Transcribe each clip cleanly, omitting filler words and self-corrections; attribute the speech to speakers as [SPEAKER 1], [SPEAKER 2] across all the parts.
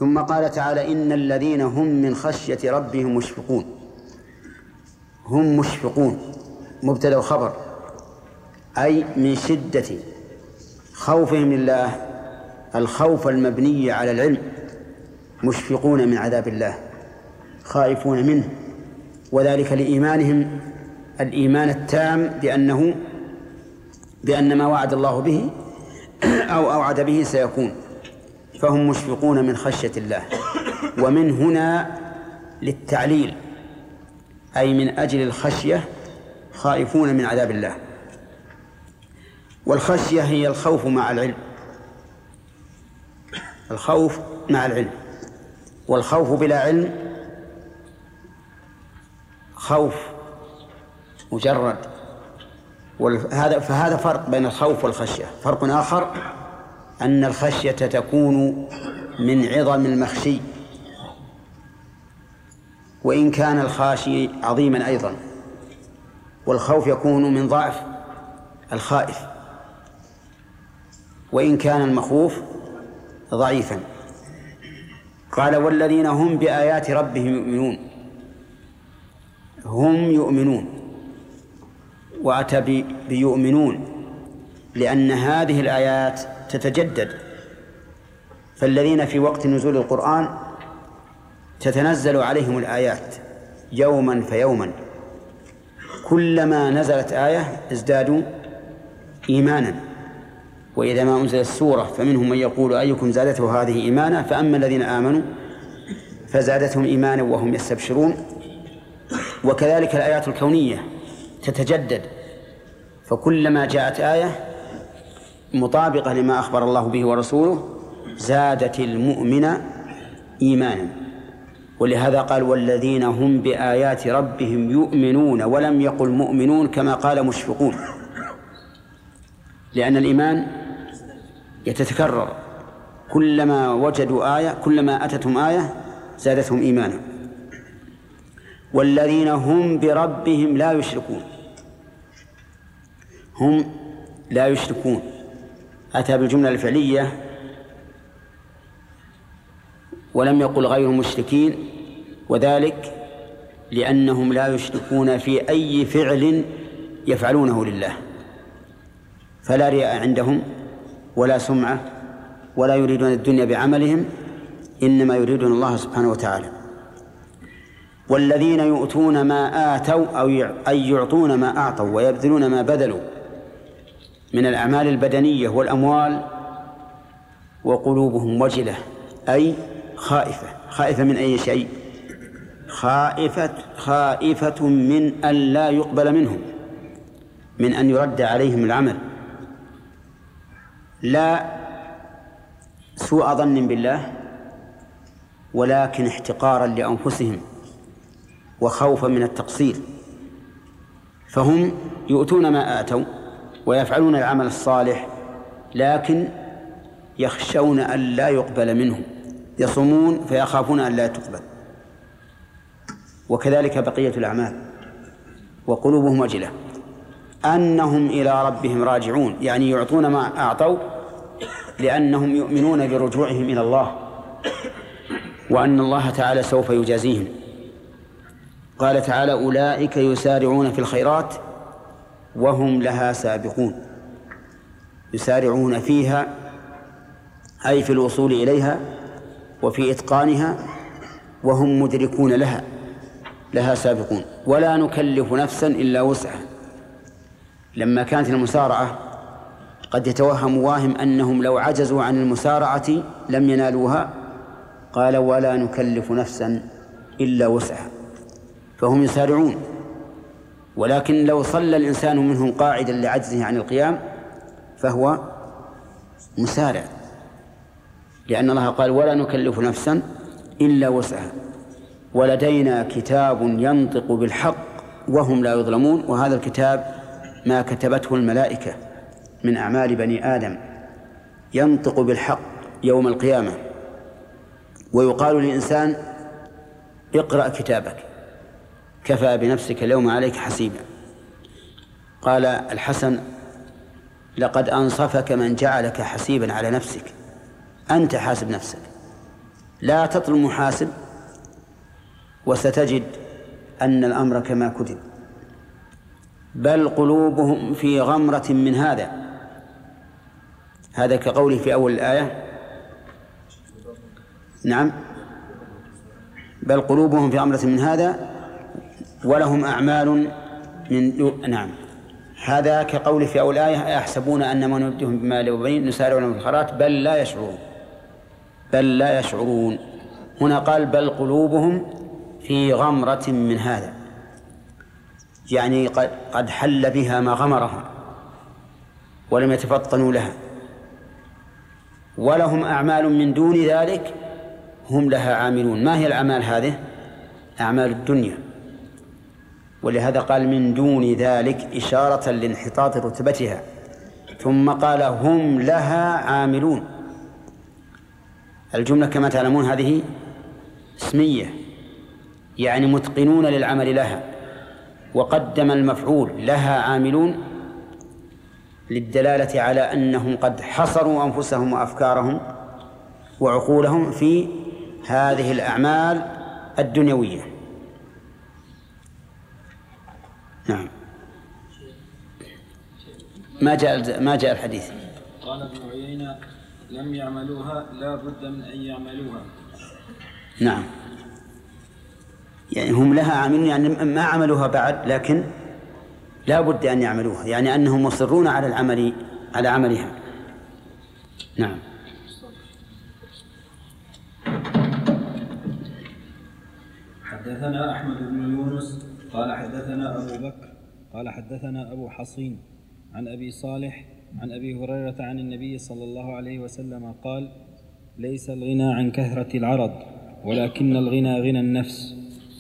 [SPEAKER 1] ثم قال تعالى إن الذين هم من خشية ربهم مشفقون. هم مشفقون مبتدأ وخبر، أي من شدة خوفهم لله الخوف المبني على العلم، مشفقون من عذاب الله، خائفون منه، وذلك لإيمانهم الإيمان التام بأن ما وعد الله به أو أوعد به سيكون، فهم مشفقون من خشية الله. ومن هنا للتعليل، أي من أجل الخشية خائفون من عذاب الله. والخشية هي الخوف مع العلم، الخوف مع العلم. والخوف بلا علم خوف مجرد، فهذا فرق بين الخوف والخشية. فرق آخر أن الخشية تكون من عظم المخشي، وإن كان الخاشي عظيما أيضا، والخوف يكون من ضعف الخائف وإن كان المخوف ضعيفا. قال والذين هم بآيات ربهم يؤمنون. هم يؤمنون، وأتى بيؤمنون لأن هذه الآيات تتجدد، فالذين في وقت نزول القرآن تتنزل عليهم الآيات يوما فيوما، كلما نزلت آية ازدادوا إيمانا. وإذا ما أنزلت السورة فمنهم من يقول أيكم زادته هذه إيمانا، فأما الذين آمنوا فزادتهم إيمانا وهم يستبشرون. وكذلك الآيات الكونية تتجدد، فكلما جاءت آية مطابقة لما أخبر الله به ورسوله زادت المؤمن إيمانا. ولهذا قال والذين هم بآيات ربهم يؤمنون، ولم يقل مؤمنون كما قال مشفقون، لأن الإيمان يتكرر، كلما وجدوا آية كلما أتتهم آية زادتهم إيمانا. والذين هم بربهم لا يشركون. هم لا يشركون أتى بالجملة الفعلية ولم يقل غير مشركين، وذلك لأنهم لا يشركون في أي فعل يفعلونه لله، فلا رياء عندهم ولا سمعة، ولا يريدون الدنيا بعملهم، إنما يريدون الله سبحانه وتعالى. والذين يؤتون ما آتوا أي يعطون ما أعطوا ويبذلون ما بذلوا من الأعمال البدنية والأموال وقلوبهم وجلة، أي خائفة من أي شيء؟ خائفة من أن لا يقبل منهم، من أن يرد عليهم العمل، لا سوء ظن بالله ولكن احتقارا لأنفسهم وخوفا من التقصير. فهم يؤتون ما آتوا ويفعلون العمل الصالح، لكن يخشون أن لا يقبل منهم، يصومون فيخافون أن لا تقبل. وكذلك بقية الأعمال. وقلوبهم وجلة أنهم إلى ربهم راجعون، يعني يعطون ما أعطوا لأنهم يؤمنون برجوعهم إلى الله وأن الله تعالى سوف يجازيهم. قال تعالى أولئك يسارعون في الخيرات وهم لها سابقون. يسارعون فيها أي في الوصول إليها وفي إتقانها، وهم مدركون لها سابقون. ولا نكلف نفسا إلا وسعها. لما كانت المسارعة قد يتوهم واهم أنهم لو عجزوا عن المسارعة لم ينالوها، قال ولا نكلف نفسا إلا وسعها، فهم يسارعون. ولكن لو صلى الإنسان منهم قاعدا لعجزه عن القيام فهو مسارع، لأن الله قال ولا نكلف نفسا إلا وسعها. ولدينا كتاب ينطق بالحق وهم لا يظلمون. وهذا الكتاب ما كتبته الملائكة من أعمال بني آدم، ينطق بالحق يوم القيامة. ويقال للإنسان اقرأ كتابك كفى بنفسك اليوم عليك حسيبا. قال الحسن لقد أنصفك من جعلك حسيبا على نفسك، أنت حاسب نفسك، لا تطلب محاسب وستجد أن الأمر كما كتب. بل قلوبهم في غمرة من هذا كقوله في أول الآية. نعم، بل قلوبهم في غمرة من هذا ولهم أعمال نعم، هذا كقوله في أول الآية يحسبون أن ما نمدهم بمال وبنين نسارع لهم في الخيرات بل لا يشعرون. هنا قال بل قلوبهم في غمرة من هذا، يعني قد حل بها ما غمرها ولم يتفطنوا لها. ولهم أعمال من دون ذلك هم لها عاملون. ما هي الأعمال هذه؟ أعمال الدنيا، ولهذا قال من دون ذلك إشارة لانحطاط رتبتها، ثم قال هم لها عاملون. الجملة كما تعلمون هذه اسمية، يعني متقنون للعمل لها، وقدم المفعول لها عاملون للدلالة على أنهم قد حصروا أنفسهم وأفكارهم وعقولهم في هذه الأعمال الدنيوية. نعم. ما جاء الحديث.
[SPEAKER 2] قال ابن عيينة لم يعملوها لا بد من أن يعملوها.
[SPEAKER 1] نعم، يعني هم لها عاملون، يعني ما عملوها بعد لكن لا بد أن يعملوها، يعني أنهم مصرون على العمل على عملها. نعم.
[SPEAKER 2] حدثنا أحمد بن يونس قال حدثنا أبو بكر قال حدثنا أبو حصين عن أبي صالح عن أبي هريرة عن النبي صلى الله عليه وسلم قال ليس الغنى عن كثرة العرض ولكن الغنى غنى النفس.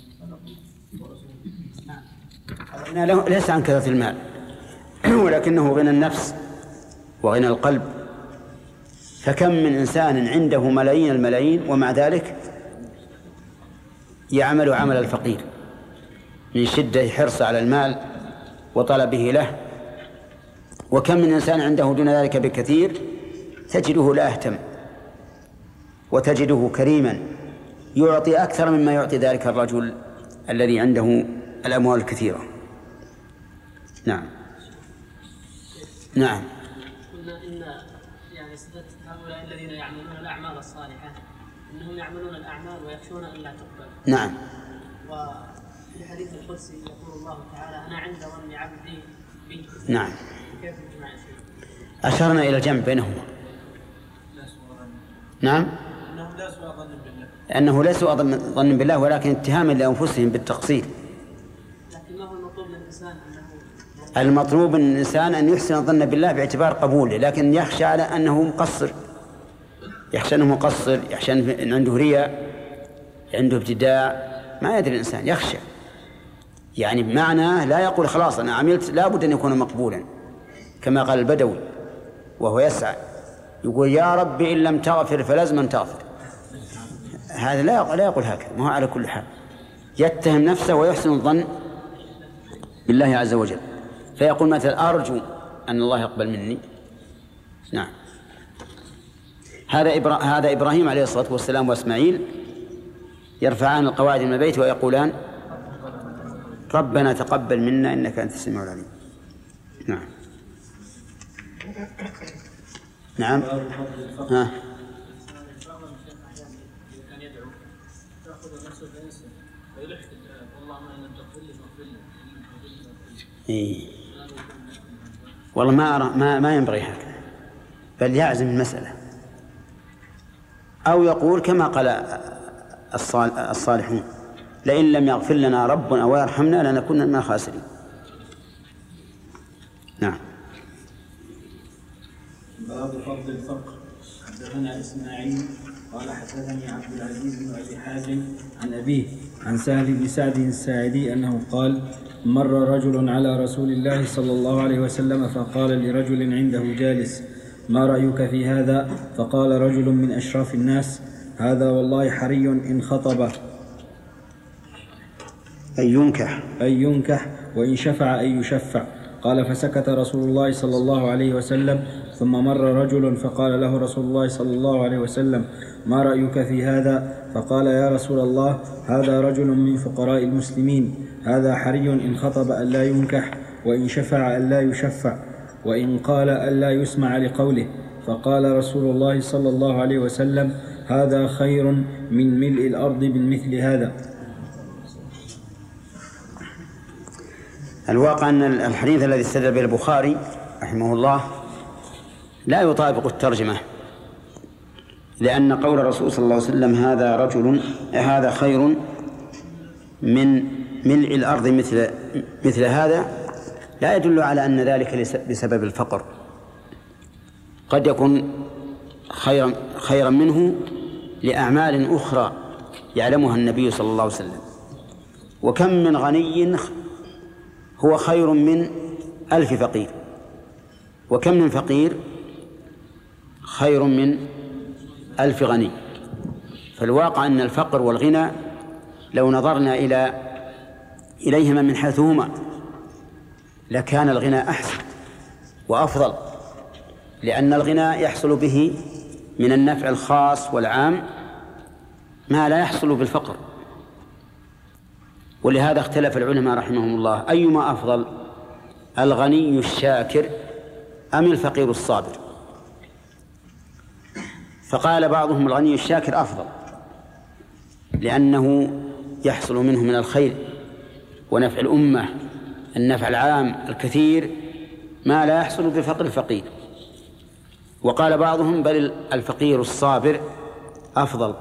[SPEAKER 1] ليس عن كثرة المال ولكنه غنى النفس وغنى القلب. فكم من إنسان عنده ملايين الملايين ومع ذلك يعمل عمل الفقير من شدة حرص على المال وطلبه له. وكم من إنسان عنده دون ذلك بكثير تجده لا يهتم، وتجده كريما يعطي أكثر مما يعطي ذلك الرجل الذي عنده الأموال الكثيرة. نعم.
[SPEAKER 3] نعم. قلنا إن يعني صفة هؤلاء الذين يعملون الأعمال الصالحة إنهم يعملون الأعمال ويخشون أن لا تقبل.
[SPEAKER 1] نعم.
[SPEAKER 3] وفي حديث القدسي يقول الله تعالى أنا عند ظن عبدي بي.
[SPEAKER 1] نعم.
[SPEAKER 3] كيف الجمع يا شيخ؟
[SPEAKER 1] أشرنا إلى الجمع بينهما. نعم. أنه لا سوء ظن بالله ولكن اتهاما لأنفسهم بالتقصير.
[SPEAKER 3] لكن ما هو المطلوب من الإنسان؟
[SPEAKER 1] المطلوب من الإنسان أن يحسن الظن بالله باعتبار قبوله، لكن يخشى على أنه مقصر، يخشى أنه مقصر، يخشى أن عنده رياء، عنده ابتداع، ما يدري الإنسان، يخشى. يعني بمعنى لا يقول خلاص أنا عملت لا بد أن يكون مقبولا، كما قال البدوي وهو يسعى يقول يا رب إن لم تغفر فلازم تغفر. هذا لا يقول هكذا، ما هو على كل حال يتهم نفسه ويحسن الظن بالله عز وجل، فيقول مثلا أرجو أن الله يقبل مني. نعم. هذا إبراهيم عليه الصلاة والسلام وإسماعيل يرفعان القواعد من البيت ويقولان ربنا تقبل منا إنك أنت السميع العليم. نعم. نعم. ها. إيه. والله ما أرى ما ينبغي هكذا، بل يعزم المسألة، أو يقول كما قال الصالحون لئن لم يغفر لنا ربنا ويرحمنا لنكون من الخاسرين. نعم.
[SPEAKER 2] باب فضل الفقر. حدثنا إسماعيل قال حدثني عبد العزيز بن أبي حازم عن أبيه عن سهل بن سعد الساعدي أنه قال مر رجل على رسول الله صلى الله عليه وسلم فقال لرجل عنده جالس ما رأيك في هذا؟ فقال رجل من أشراف الناس هذا والله حري إن خطب
[SPEAKER 1] أي
[SPEAKER 2] ينكح وإن شفع أي يشفع. قال فسكت رسول الله صلى الله عليه وسلم ثم مر رجل فقال له رسول الله صلى الله عليه وسلم: ما رأيك في هذا؟ فقال: يا رسول الله، هذا رجل من فقراء المسلمين، هذا حري إن خطب ألا ينكح، وإن شفع ألا يشفع، وإن قال ألا يسمع لقوله. فقال رسول الله صلى الله عليه وسلم: هذا خير من ملء الأرض بالمثل هذا.
[SPEAKER 1] الواقع أن الحديث الذي استدل به البخاري رحمه الله لا يطابق الترجمة، لأن قول الرسول صلى الله عليه وسلم هذا خير من ملء الأرض مثل هذا لا يدل على أن ذلك بسبب الفقر، قد يكون خيرا منه لأعمال أخرى يعلمها النبي صلى الله عليه وسلم. وكم من غني هو خير من 1000 فقير، وكم من فقير خير من 1000 غني. فالواقع أن الفقر والغنى لو نظرنا إليهما من حيثهما لكان الغنى أحسن وأفضل، لأن الغنى يحصل به من النفع الخاص والعام ما لا يحصل بالفقر. ولهذا اختلف العلماء رحمهم الله أيما أفضل، الغني الشاكر أم الفقير الصابر؟ فقال بعضهم الغني الشاكر أفضل، لأنه يحصل منه من الخير ونفع الأمة النفع العام الكثير ما لا يحصل بفقر الفقير. وقال بعضهم بل الفقير الصابر أفضل،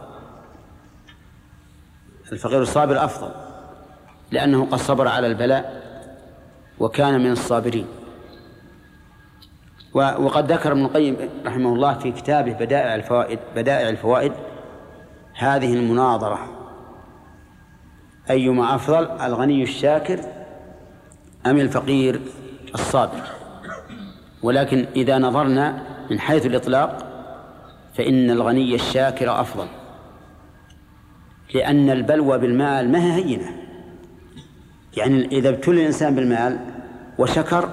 [SPEAKER 1] الفقير الصابر أفضل لأنه قد صبر على البلاء وكان من الصابرين. وقد ذكر ابن القيم رحمه الله في كتابه بدائع الفوائد هذه المناظرة: أيما أفضل، الغني الشاكر أم الفقير الصابر؟ ولكن إذا نظرنا من حيث الإطلاق فإن الغني الشاكر أفضل، لأن البلوى بالمال ما هي هينة. يعني إذا ابتلي الإنسان بالمال وشكر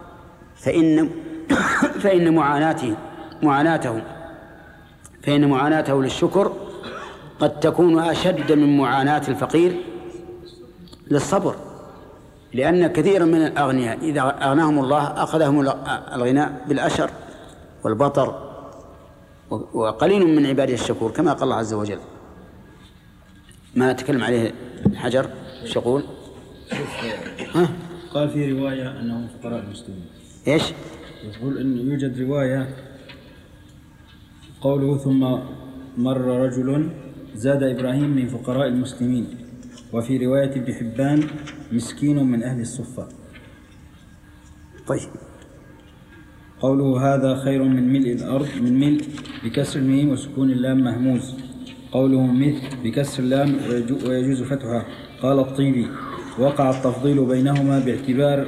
[SPEAKER 1] فإن معاناته للشكر قد تكون أشد من معاناة الفقير للصبر، لأن كثيرا من الأغنياء إذا أغناهم الله أخذهم الغناء بالأشر والبطر، وقليل من عباده الشكور كما قال الله عز وجل. ما نتكلم عليه حجر شقول.
[SPEAKER 2] قال في رواية أنهم فقراء المسلمين.
[SPEAKER 1] إيش؟
[SPEAKER 2] يقول أن يوجد رواية قوله ثم مر رجل زاد إبراهيم من فقراء المسلمين، وفي رواية ابن حبان مسكين من أهل الصفة.
[SPEAKER 1] طيب،
[SPEAKER 2] قوله هذا خير من ملء الأرض، من ملء بكسر الميم وسكون اللام مهموز، قوله مثل بكسر اللام ويجوز فتحها. قال الطيبي: وقع التفضيل بينهما باعتبار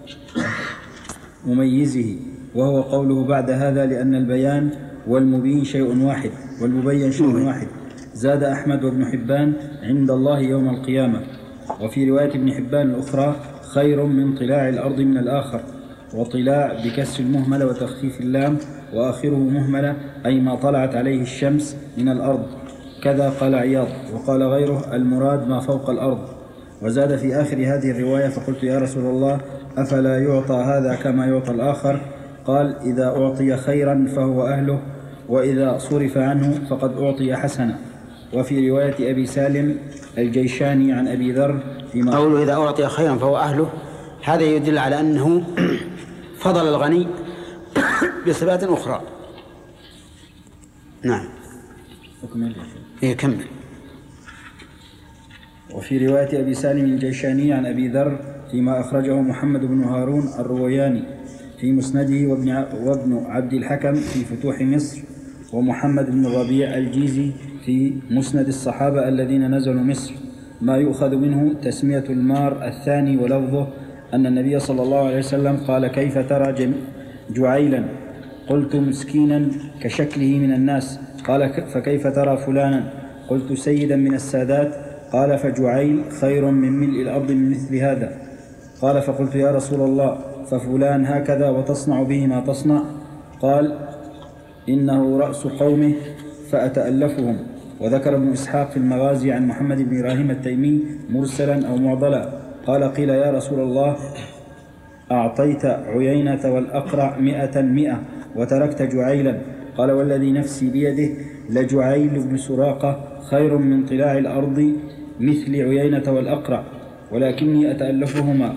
[SPEAKER 2] مميزه، وهو قوله بعد هذا لأن البيان والمبين شيء واحد والمبين شيء واحد. زاد أحمد وابن حبان عند الله يوم القيامة. وفي رواية ابن حبان الأخرى خير من طلاع الأرض من الآخر، وطلاع بكسر المهملة وتخفيف اللام وآخره مهملة أي ما طلعت عليه الشمس من الأرض. كذا قال عياض. وقال غيره المراد ما فوق الأرض. وزاد في آخر هذه الرواية: فقلت يا رسول الله أفلا يعطى هذا كما يعطى الآخر؟ قال: إذا أعطي خيرا فهو أهله، وإذا صرف عنه فقد أعطي حسنة. وفي رواية أبي سالم الجيشاني عن أبي ذر فيما
[SPEAKER 1] قوله إذا أعطي خيرا فهو أهله، هذا يدل على أنه فضل الغني بصفات أخرى. نعم، كمل.
[SPEAKER 2] وفي رواية أبي سالم الجيشاني عن أبي ذر فيما أخرجه محمد بن هارون الروياني في مسنده، وابن عبد الحكم في فتوح مصر، ومحمد بن الربيع الجيزي في مسند الصحابة الذين نزلوا مصر. ما يؤخذ منه تسمية المار الثاني ولفظه أن النبي صلى الله عليه وسلم قال: كيف ترى جعيلا؟ قلت: مسكينا كشكله من الناس. قال: فكيف ترى فلانا؟ قلت: سيدا من السادات. قال: فجعيل خير من ملء الأرض من مثل هذا. قال: فقلت: يا رسول الله ففلان هكذا وتصنع به ما تصنع؟ قال إنه رأس قومه فأتألفهم. وذكر ابن إسحاق في المغازي عن محمد بن إبراهيم التيمي مرسلا أو معضلا قال قيل يا رسول الله أعطيت عيينة والأقرع 100 وتركت جعيلا. قال والذي نفسي بيده لجعيل بن سراقة خير من طلاع الأرض مثل عيينة والأقرع ولكني أتألفهما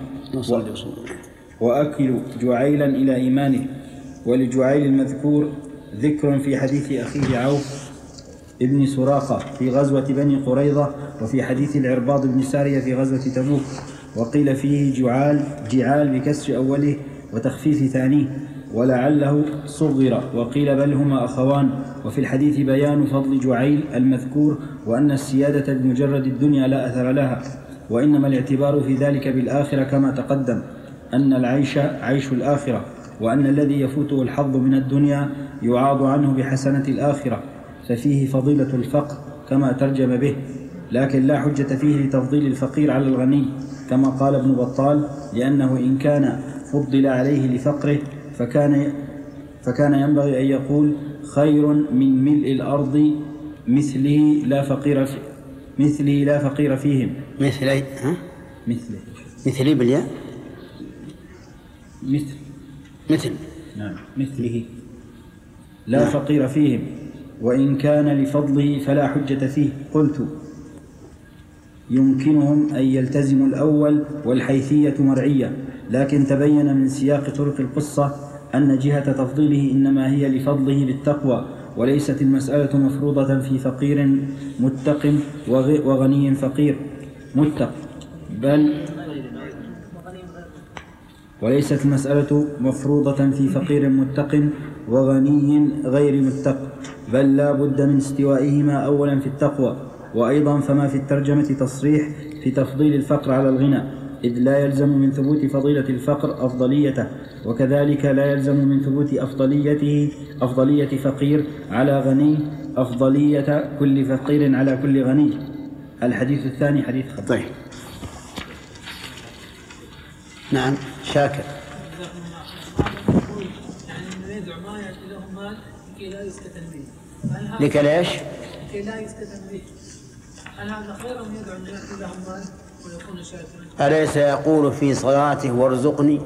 [SPEAKER 2] وأكل جعيلا إلى إيمانه. ولجعيل المذكور ذكر في حديث أخيه عوف ابن سراقة في غزوة بني قريظة وفي حديث العرباض بن سارية في غزوة تبوك. وقيل فيه جعال بكسر أوله وتخفيف ثانيه ولعله صغر. وقيل بل هما أخوان. وفي الحديث بيان فضل جعيل المذكور وأن السيادة بمجرد الدنيا لا أثر لها وإنما الاعتبار في ذلك بالآخرة كما تقدم أن العيش عيش الآخرة وأن الذي يفوته الحظ من الدنيا يعاض عنه بحسنة الآخرة ففيه فضيلة الفقر كما ترجم به لكن لا حجة فيه لتفضيل الفقير على الغني كما قال ابن بطال لأنه إن كان فضل عليه لفقره فكان ينبغي أن يقول خير من ملء الأرض مثله لا فقير فيهم.
[SPEAKER 1] مثلي بالياء مثل
[SPEAKER 2] نعم مثله لا فقير فيهم وإن كان لفضله فلا حجة فيه. قلت يمكنهم أن يلتزموا الأول والحيثية مرعية لكن تبين من سياق طرق القصة أن جهة تفضيله إنما هي لفضله بالتقوى وليست المسألة مفروضة في فقير متق وغني فقير متق وليست المسألة مفروضة في فقير متق وغني غير متق بل لا بد من استوائهما أولا في التقوى. وأيضا فما في الترجمة تصريح في تفضيل الفقر على الغنى إذ لا يلزم من ثبوت فضيلة الفقر أفضليته وكذلك لا يلزم من ثبوت أفضلية فقير على غني أفضلية كل فقير على كل غني. الحديث الثاني حديث خبر.
[SPEAKER 1] طيب نعم شاكر.
[SPEAKER 3] يعني يدعو ما يأتي لهم مال لكي لا يسكتن به.
[SPEAKER 1] لكي ليش؟
[SPEAKER 3] لكي لا يسكتن به. هل هذا خير أم يدعو أن يأتي لهم مال ويكون شاكرا؟
[SPEAKER 1] أليس يقول في صلاته وارزقني؟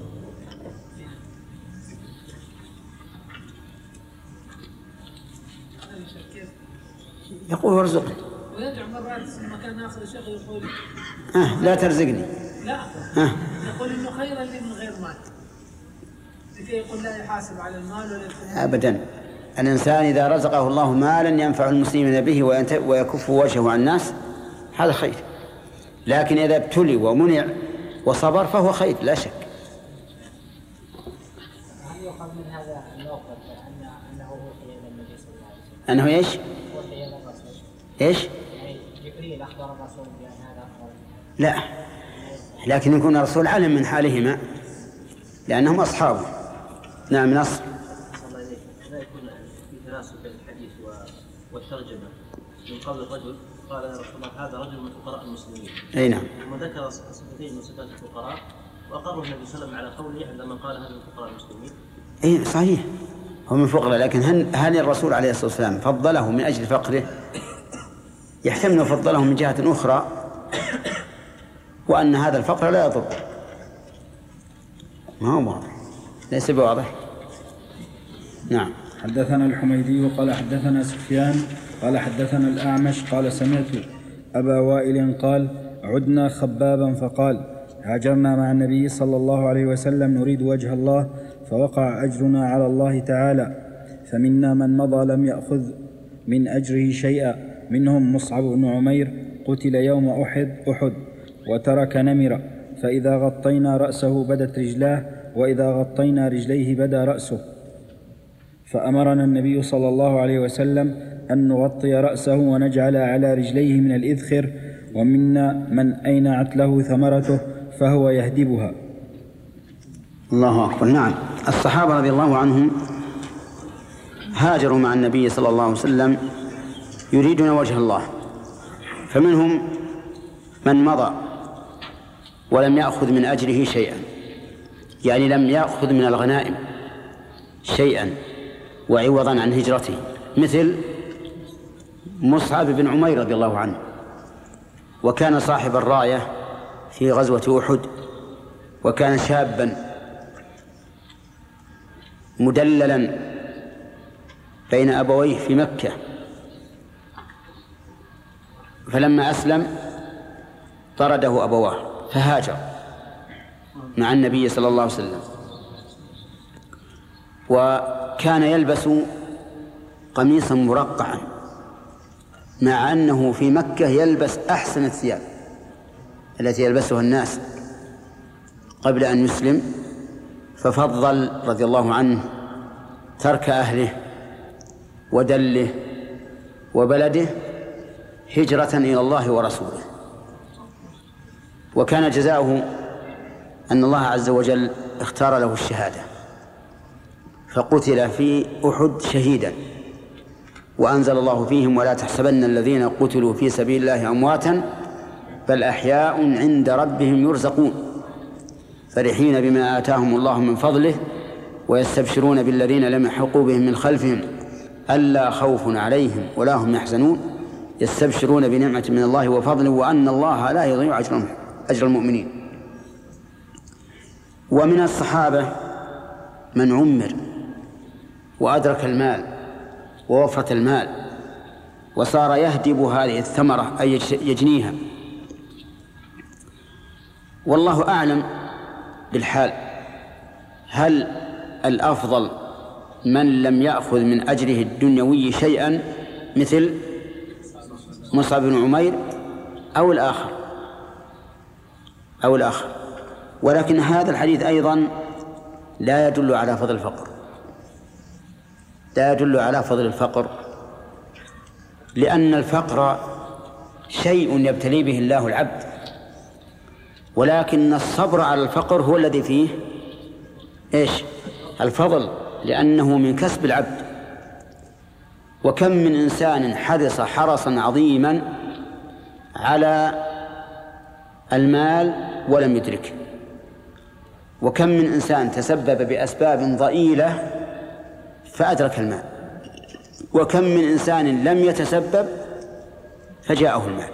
[SPEAKER 1] يقول وارزقني
[SPEAKER 3] ويدعو مرات مكان آخر الشيخ يقول
[SPEAKER 1] لا ترزقني.
[SPEAKER 3] لا يقول إنه خيرا لي من غير مال لكي يقول لا يحاسب على المال ولا
[SPEAKER 1] أبدا. الإنسان إذا رزقه الله مالا ينفع المسلمين به ويكف وجهه عن الناس هذا خير لكن إذا ابتلي ومنع وصبر فهو خير لا شك.
[SPEAKER 4] هل يؤخذ من هذا الموقف أنه وحي إلى النبي صلى الله عليه وسلم؟
[SPEAKER 1] أنه إيش؟
[SPEAKER 4] وحي إلى الرسول.
[SPEAKER 1] إيش؟
[SPEAKER 4] يعني جبريل أخبر الرسول بأن هذا أخبر.
[SPEAKER 1] لا لكن يكون الرسول علم من حالهما لأنهم أصحابه. نعم نصر.
[SPEAKER 5] الله إليك لا يكون في تناسب بين الحديث والترجمة من قول الرجل قال يا رسول الله هذا رجل من فقراء المسلمين.
[SPEAKER 1] أي نعم.
[SPEAKER 5] ثم ذكر صفتين من صفات الفقراء وأقر النبي صلى الله عليه وسلم على قوله عندما قال هذا من فقراء المسلمين.
[SPEAKER 1] أي صحيح هو من فقراء لكن هل الرسول عليه الصلاة والسلام فضله من أجل فقره؟ يحتمل أن فضله من جهة أخرى وأن هذا الفقر لا يضر. ما هو واضح ليس بواضح. نعم.
[SPEAKER 2] حدثنا الحميدي قال حدثنا سفيان قال حدثنا الأعمش قال سمعت أبا وائل قال عدنا خبابا فقال هاجرنا مع النبي صلى الله عليه وسلم نريد وجه الله فوقع أجرنا على الله تعالى فمنا من مضى لم يأخذ من أجره شيئا منهم مصعب بن عمير قتل يوم أحد وترك نمرة فإذا غطينا رأسه بدت رجلاه وإذا غطينا رجليه بدا رأسه فأمرنا النبي صلى الله عليه وسلم أن نغطي رأسه ونجعل على رجليه من الإذخر ومنا من أينعت له ثمرته فهو يهدبها.
[SPEAKER 1] الله أكبر. نعم الصحابة رضي الله عنهم هاجروا مع النبي صلى الله عليه وسلم يريدون وجه الله فمنهم من مضى ولم يأخذ من أجره شيئا يعني لم يأخذ من الغنائم شيئا وعوضا عن هجرته، مثل مصعب بن عمير رضي الله عنه، وكان صاحب الراية في غزوة أحد، وكان شابا مدللا بين أبويه في مكة، فلما أسلم طرده أبواه فهاجر مع النبي صلى الله عليه وسلم، وكان يلبس قميصا مرقعا مع أنه في مكة يلبس أحسن الثياب التي يلبسها الناس قبل أن يسلم، ففضل رضي الله عنه ترك أهله ودله وبلده هجرة إلى الله ورسوله. وكان جزاؤه أن الله عز وجل اختار له الشهادة، فقتل في أحد شهيدا، وأنزل الله فيهم ولا تحسبن الذين قتلوا في سبيل الله أمواتا بل أحياء عند ربهم يرزقون فرحين بما آتاهم الله من فضله ويستبشرون بالذين لم يلحقوا بهم من خلفهم ألا خوف عليهم ولا هم يحزنون يستبشرون بنعمة من الله وفضله وأن الله لا يضيع أجر المؤمنين. ومن الصحابة من عمر وأدرك المال ووفرة المال وصار يهدب هذه الثمرة أي يجنيها، والله أعلم بالحال. هل الأفضل من لم يأخذ من أجره الدنيوي شيئا مثل مصعب بن عمير أو الآخر؟ ولكن هذا الحديث أيضا لا يدل على فضل الفقر، لا يدل على فضل الفقر، لأن الفقر شيء يبتلي به الله العبد، ولكن الصبر على الفقر هو الذي فيه الفضل، لأنه من كسب العبد. وكم من إنسان حرص حرصا عظيما على المال ولم يدركه، وكم من إنسان تسبب بأسباب ضئيلة فأدرك المال، وكم من إنسان لم يتسبب فجاءه المال.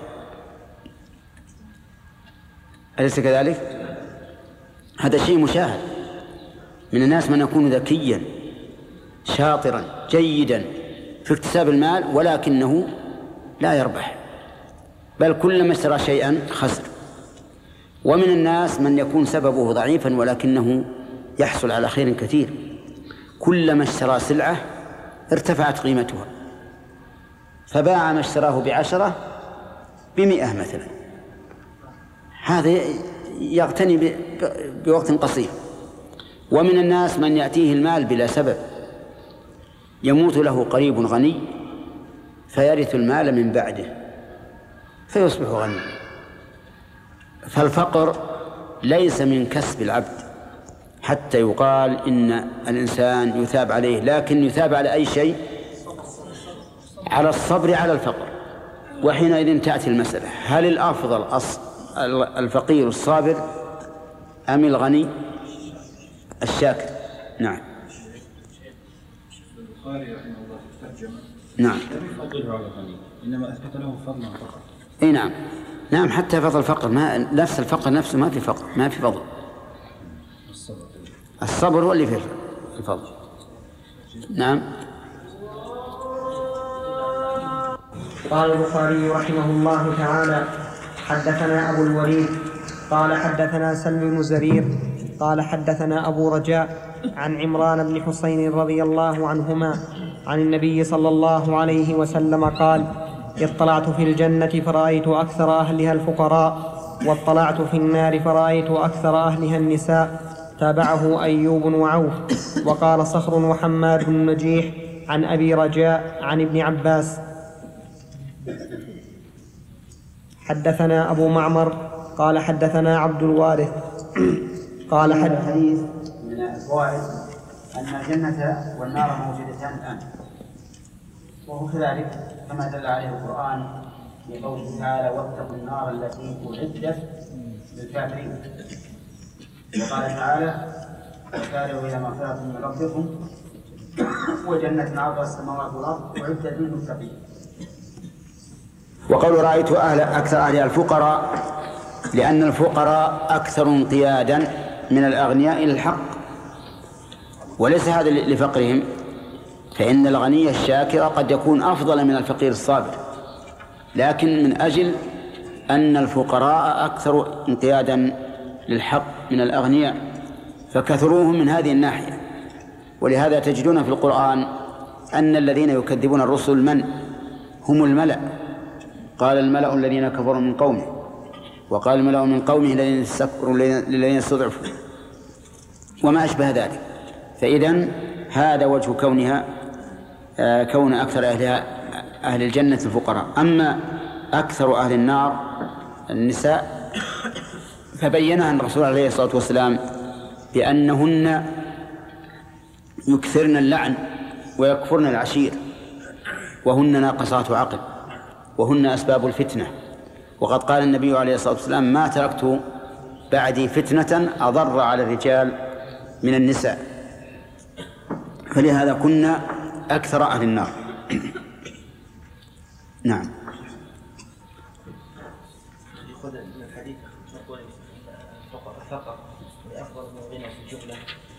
[SPEAKER 1] أليس كذلك؟ هذا شيء مشاهد. من الناس من يكون ذكيا شاطرا جيدا في اكتساب المال ولكنه لا يربح، بل كلما اشترى شيئا خسر. ومن الناس من يكون سببه ضعيفا ولكنه يحصل على خير كثير، كلما اشترى سلعة ارتفعت قيمتها فباع ما اشتراه ب10 ب100 مثلا، هذا يغتني بوقت قصير. ومن الناس من يأتيه المال بلا سبب، يموت له قريب غني فيرث المال من بعده فيصبح غني. فالفقر ليس من كسب العبد حتى يقال إن الإنسان يثاب عليه، لكن يثاب على أي شيء؟ على الصبر على الفقر. وحينئذ تأتي المسألة: هل الأفضل الفقير الصابر أم الغني الشاكر؟ نعم.
[SPEAKER 2] البخاري رحمه الله ترجمة
[SPEAKER 1] نعم.
[SPEAKER 2] لم يفضله على الغني، إنما أثبت له فضلا فقط.
[SPEAKER 1] اي نعم حتى فضل الفقر، ما نفس الفقر نفسه ما في فقر، ما في فضل. الصبر هو اللي فيه الفضل. نعم.
[SPEAKER 6] قال البخاري رحمه الله تعالى: حدثنا أبو الوليد قال حدثنا سلم بن زرير قال حدثنا أبو رجاء عن عمران بن حسين رضي الله عنهما عن النبي صلى الله عليه وسلم قال: اطلعت في الجنة فرأيت أكثر أهلها الفقراء، واطلعت في النار فرأيت أكثر أهلها النساء. تابعه أيوب وعوف. وقال صخر وحماد بن نجيح عن أبي رجاء عن ابن عباس. حدثنا أبو معمر قال حدثنا عبد الوارث قال
[SPEAKER 1] الحديث من الفوائد أن الجنة والنار موجودتان الآن، وهو كذلك كما دل عليه القرآن في قوله تعالى: واتقوا النار التي أعدت للكافرين. وقال تعالى: وسارعوا إلى مغفرة من ربكم
[SPEAKER 7] وجنة عرضها السماوات والأرض أعدت للمتقين.
[SPEAKER 1] وقول رأيت أكثر أهلها الفقراء لأن الفقراء أكثر انقيادا من الأغنياء إلى الحق، وليس هذا لفقرهم، فإن الغني الشاكر قد يكون أفضل من الفقير الصابر، لكن من أجل أن الفقراء أكثر انقيادا للحق من الأغنياء فكثروهم من هذه الناحية. ولهذا تجدون في القرآن أن الذين يكذبون الرسل من هم الملأ، قال الملأ الذين كفروا من قومه، وقال الملأ من قومه الذين استكبروا للذين استضعفوا وما أشبه ذلك. فإذن هذا وجه كونها كون أكثر أهل الجنة الفقراء. أما أكثر أهل النار النساء فبينها الرسول عليه الصلاة والسلام بأنهن يكثرن اللعن ويكفرن العشير، وهن ناقصات عقل، وهن أسباب الفتنة. وقد قال النبي عليه الصلاة والسلام ما تركت بعدي فتنة أضر على الرجال من النساء، فلهذا كنا أكثر أهل النار. نعم.
[SPEAKER 5] يأخذ من الحديث نقول الفقر أفضل من الغنى في الجملة.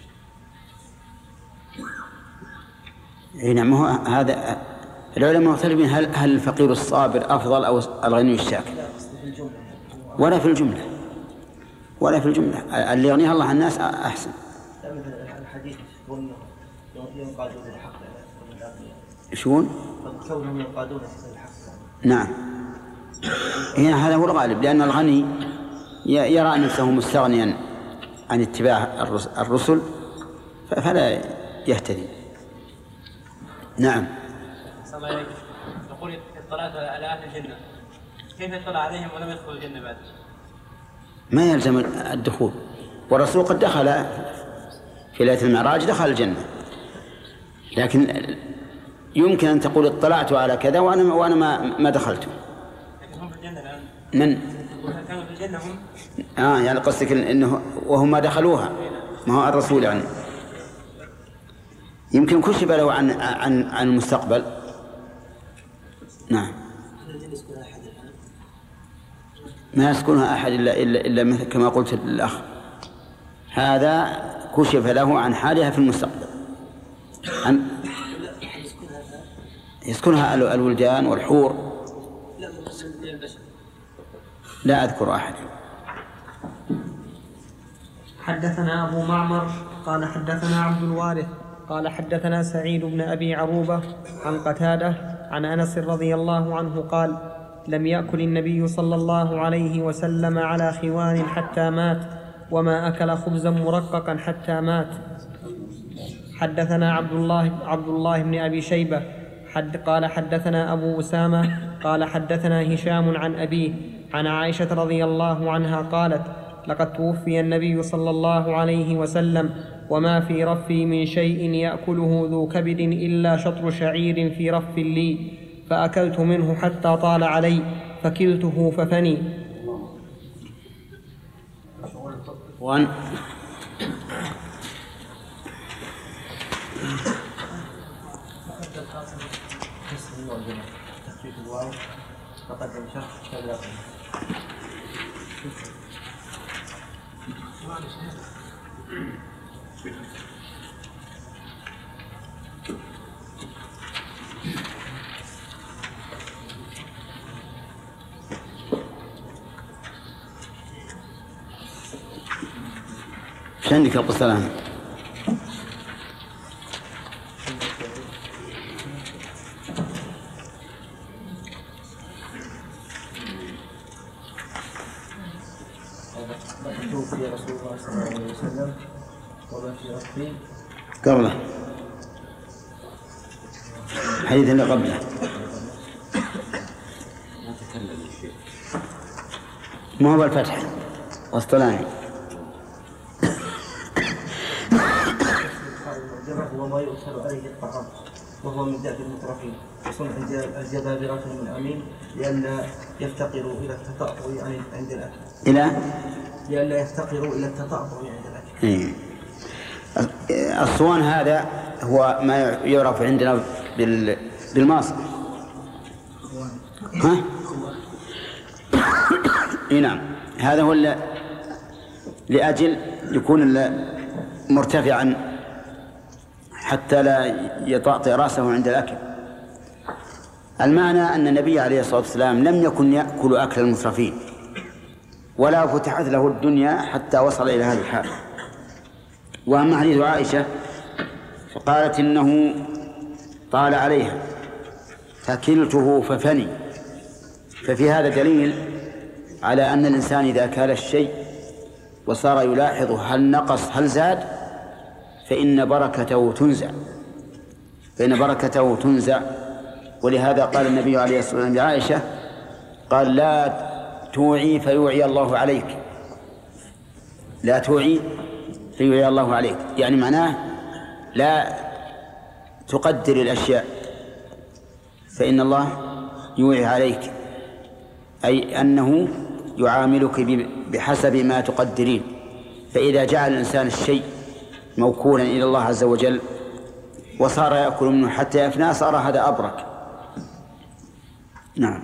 [SPEAKER 1] نعم. هو هذا العلماء مختلفين هل الفقير الصابر أفضل أو الغني الشاكر؟ ولا في الجملة، ولا في الجملة. اللي يغنيها الله الناس أحسن.
[SPEAKER 5] الحديث ينقادون الحق
[SPEAKER 1] شون؟
[SPEAKER 5] كونهم ينقادون الحق.
[SPEAKER 1] نعم. هذا هو الغالب، لأن الغني يرى نفسه مستغنيا عن اتباع الرسل فلا يهتدي. نعم.
[SPEAKER 3] السلام عليكم. يقول اطلعت على أهل الجنة، كيف اطلع عليهم ولم يدخلوا الجنة بعد؟
[SPEAKER 1] ما يلزم الدخول، والرسول قد دخل في ليلة المعراج، دخل الجنة، لكن يمكن أن تقول اطلعت على كذا وأنا ما دخلت.
[SPEAKER 3] لكن هم في الجنة الآن.
[SPEAKER 1] من؟
[SPEAKER 3] كانوا في الجنة هم.
[SPEAKER 1] يعني قصدك إنه وهم ما دخلوها، ما هو الرسول يعني يمكن كشف له عن المستقبل. نعم. ما يسكنها أحد إلا كما قلت للأخ، هذا كشف له عن حالها في المستقبل. يسكنها الولدان والحور. لا أذكر أحد.
[SPEAKER 6] حدثنا أبو معمر قال حدثنا عبد الوارث قال حدثنا سعيد بن أبي عروبة عن قتادة عن أنس رضي الله عنه قال لم يأكل النبي صلى الله عليه وسلم على خوان حتى مات، وما أكل خبزا مرققا حتى مات. حدثنا عبد الله بن أبي شيبة قال حدثنا أبو أسامة قال حدثنا هشام عن أبيه عن عائشة رضي الله عنها قالت لقد توفي النبي صلى الله عليه وسلم وما في رفي من شيء يأكله ذو كبد إلا شطر شعير في رف لي، فأكلت منه حتى طال علي فكلته ففني.
[SPEAKER 1] وأن ايش عندك يا ابو سلام؟
[SPEAKER 5] توفي رسول الله صلى الله عليه وسلم وما في رفي
[SPEAKER 1] قبله حديث اللي قبله ما هو الفتح والصلاني.
[SPEAKER 5] وما يؤكل عليه الطعام وهو من دأب المترفين وصنع الجبابرة المنعمين لئلا يفتقروا إلى التطأطؤ عند الأكل. لئلا يفتقروا إلى التطأطؤ عند الأكل.
[SPEAKER 1] الصوان هذا هو ما يعرف عندنا بالماصر. ها؟ نعم، هذا هو لأجل يكون مرتفعا حتى لا يطأطئ رأسه عند الأكل. المعنى أن النبي عليه الصلاة والسلام لم يكن يأكل أكل المترفين، ولا فتحت له الدنيا حتى وصل إلى هذه الحال. وأما حديث عائشة فقالت إنه طال عليها فكلته ففني، ففي هذا دليل على أن الإنسان إذا كال الشيء وصار يلاحظ هل نقص هل زاد فإن بركته تنزع. ولهذا قال النبي عليه الصلاة والسلام لعائشة قال لا توعي فيوعي الله عليك، لا توعي فيوعي الله عليك، يعني معناه لا تقدر الأشياء فإن الله يوعي عليك، أي أنه يعاملك بحسب ما تقدرين. فإذا جعل الإنسان الشيء موكولا إلى الله عز وجل وصار يأكل منه حتى يفنى صار هذا أبرك. نعم.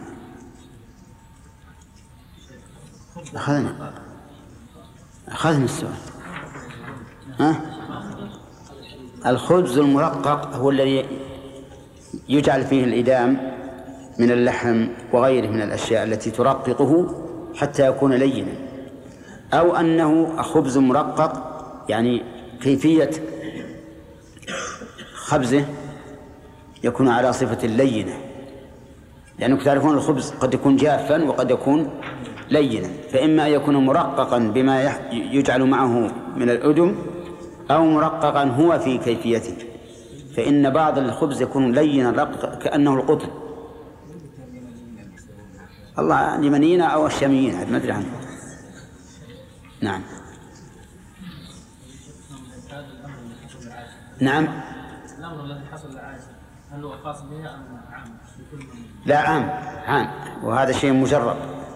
[SPEAKER 1] أخذنا السؤال. ها؟ الخبز المرقق هو الذي يجعل فيه الإدام من اللحم وغيره من الأشياء التي ترققه حتى يكون لينا، أو أنه خبز مرقق يعني كيفية خبزه يكون على صفة لينة، لأنكم تعرفون الخبز قد يكون جافا وقد يكون لينا، فإما أن يكون مرققا بما يجعل معه من الأدم أو مرققا هو في كيفيته، فإن بعض الخبز يكون لينا كأنه القطن. الله اليمنيين أو الشاميين ما أدري عنه. نعم. نعم.
[SPEAKER 3] الأمر الذي حصل لعائشة هل هو خاص بها أم عام؟
[SPEAKER 1] لا عام، وهذا شيء مجرب.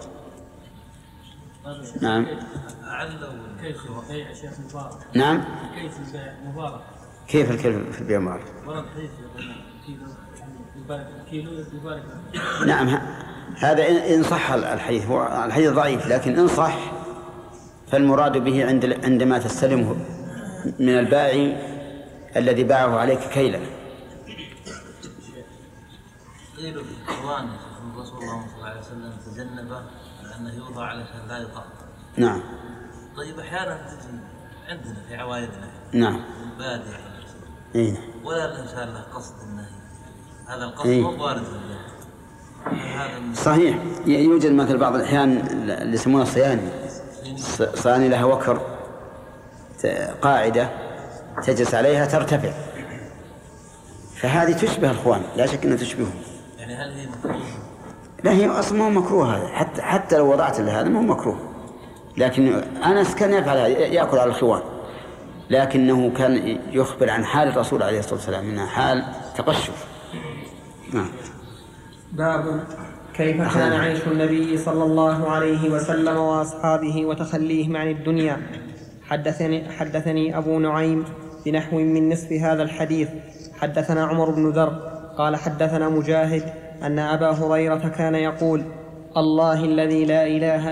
[SPEAKER 1] نعم.
[SPEAKER 3] كيف البيع يا شيخ مبارك؟
[SPEAKER 1] نعم.
[SPEAKER 3] كيف البيع مبارك؟
[SPEAKER 1] كيف الكيل في البيع مبارك؟
[SPEAKER 3] ورد حديث كيلو يبارك.
[SPEAKER 1] نعم، هذا إن صح الحديث، هو الحديث ضعيف، لكن إن صح فالمراد به عندما تستلمه من البائع الذي باعه عليك كيلا.
[SPEAKER 8] قيل في القرآن الرسول الله صلى الله عليه وسلم تجنب أنه يوضع علشان لا يطاق.
[SPEAKER 1] نعم.
[SPEAKER 8] طيب أحيانا تجي عندنا في عوائدنا
[SPEAKER 1] نعم
[SPEAKER 8] البادية
[SPEAKER 1] إيه؟
[SPEAKER 8] ولا الإنسان له قصد النهي، هذا القصد مو وارد
[SPEAKER 1] صحيح. يوجد مثل بعض الأحيان اللي يسمونه صياني لها وكر قاعدة تجلس عليها ترتفع، فهذه تشبه الأخوان، لا شك أنها تشبههم.
[SPEAKER 8] يعني هل هي مكروه؟
[SPEAKER 1] لا، هي أصلا ما هو مكروه هذا، حتى لو وضعت لهذا ما هو مكروه، لكن أنس كان يفعل يأكل على الخوان، لكنه كان يخبر عن حال الرسول عليه الصلاة والسلام إنها حال تقشف. نعم.
[SPEAKER 6] باب كيف كان عيش النبي صلى الله عليه وسلم وأصحابه وتخليهم عن الدنيا. حدثني أبو نعيم بنحو من نصف هذا الحديث. حدثنا عمر بن ذر قال حدثنا مجاهد أن أبا هريرة كان يقول الله الذي لا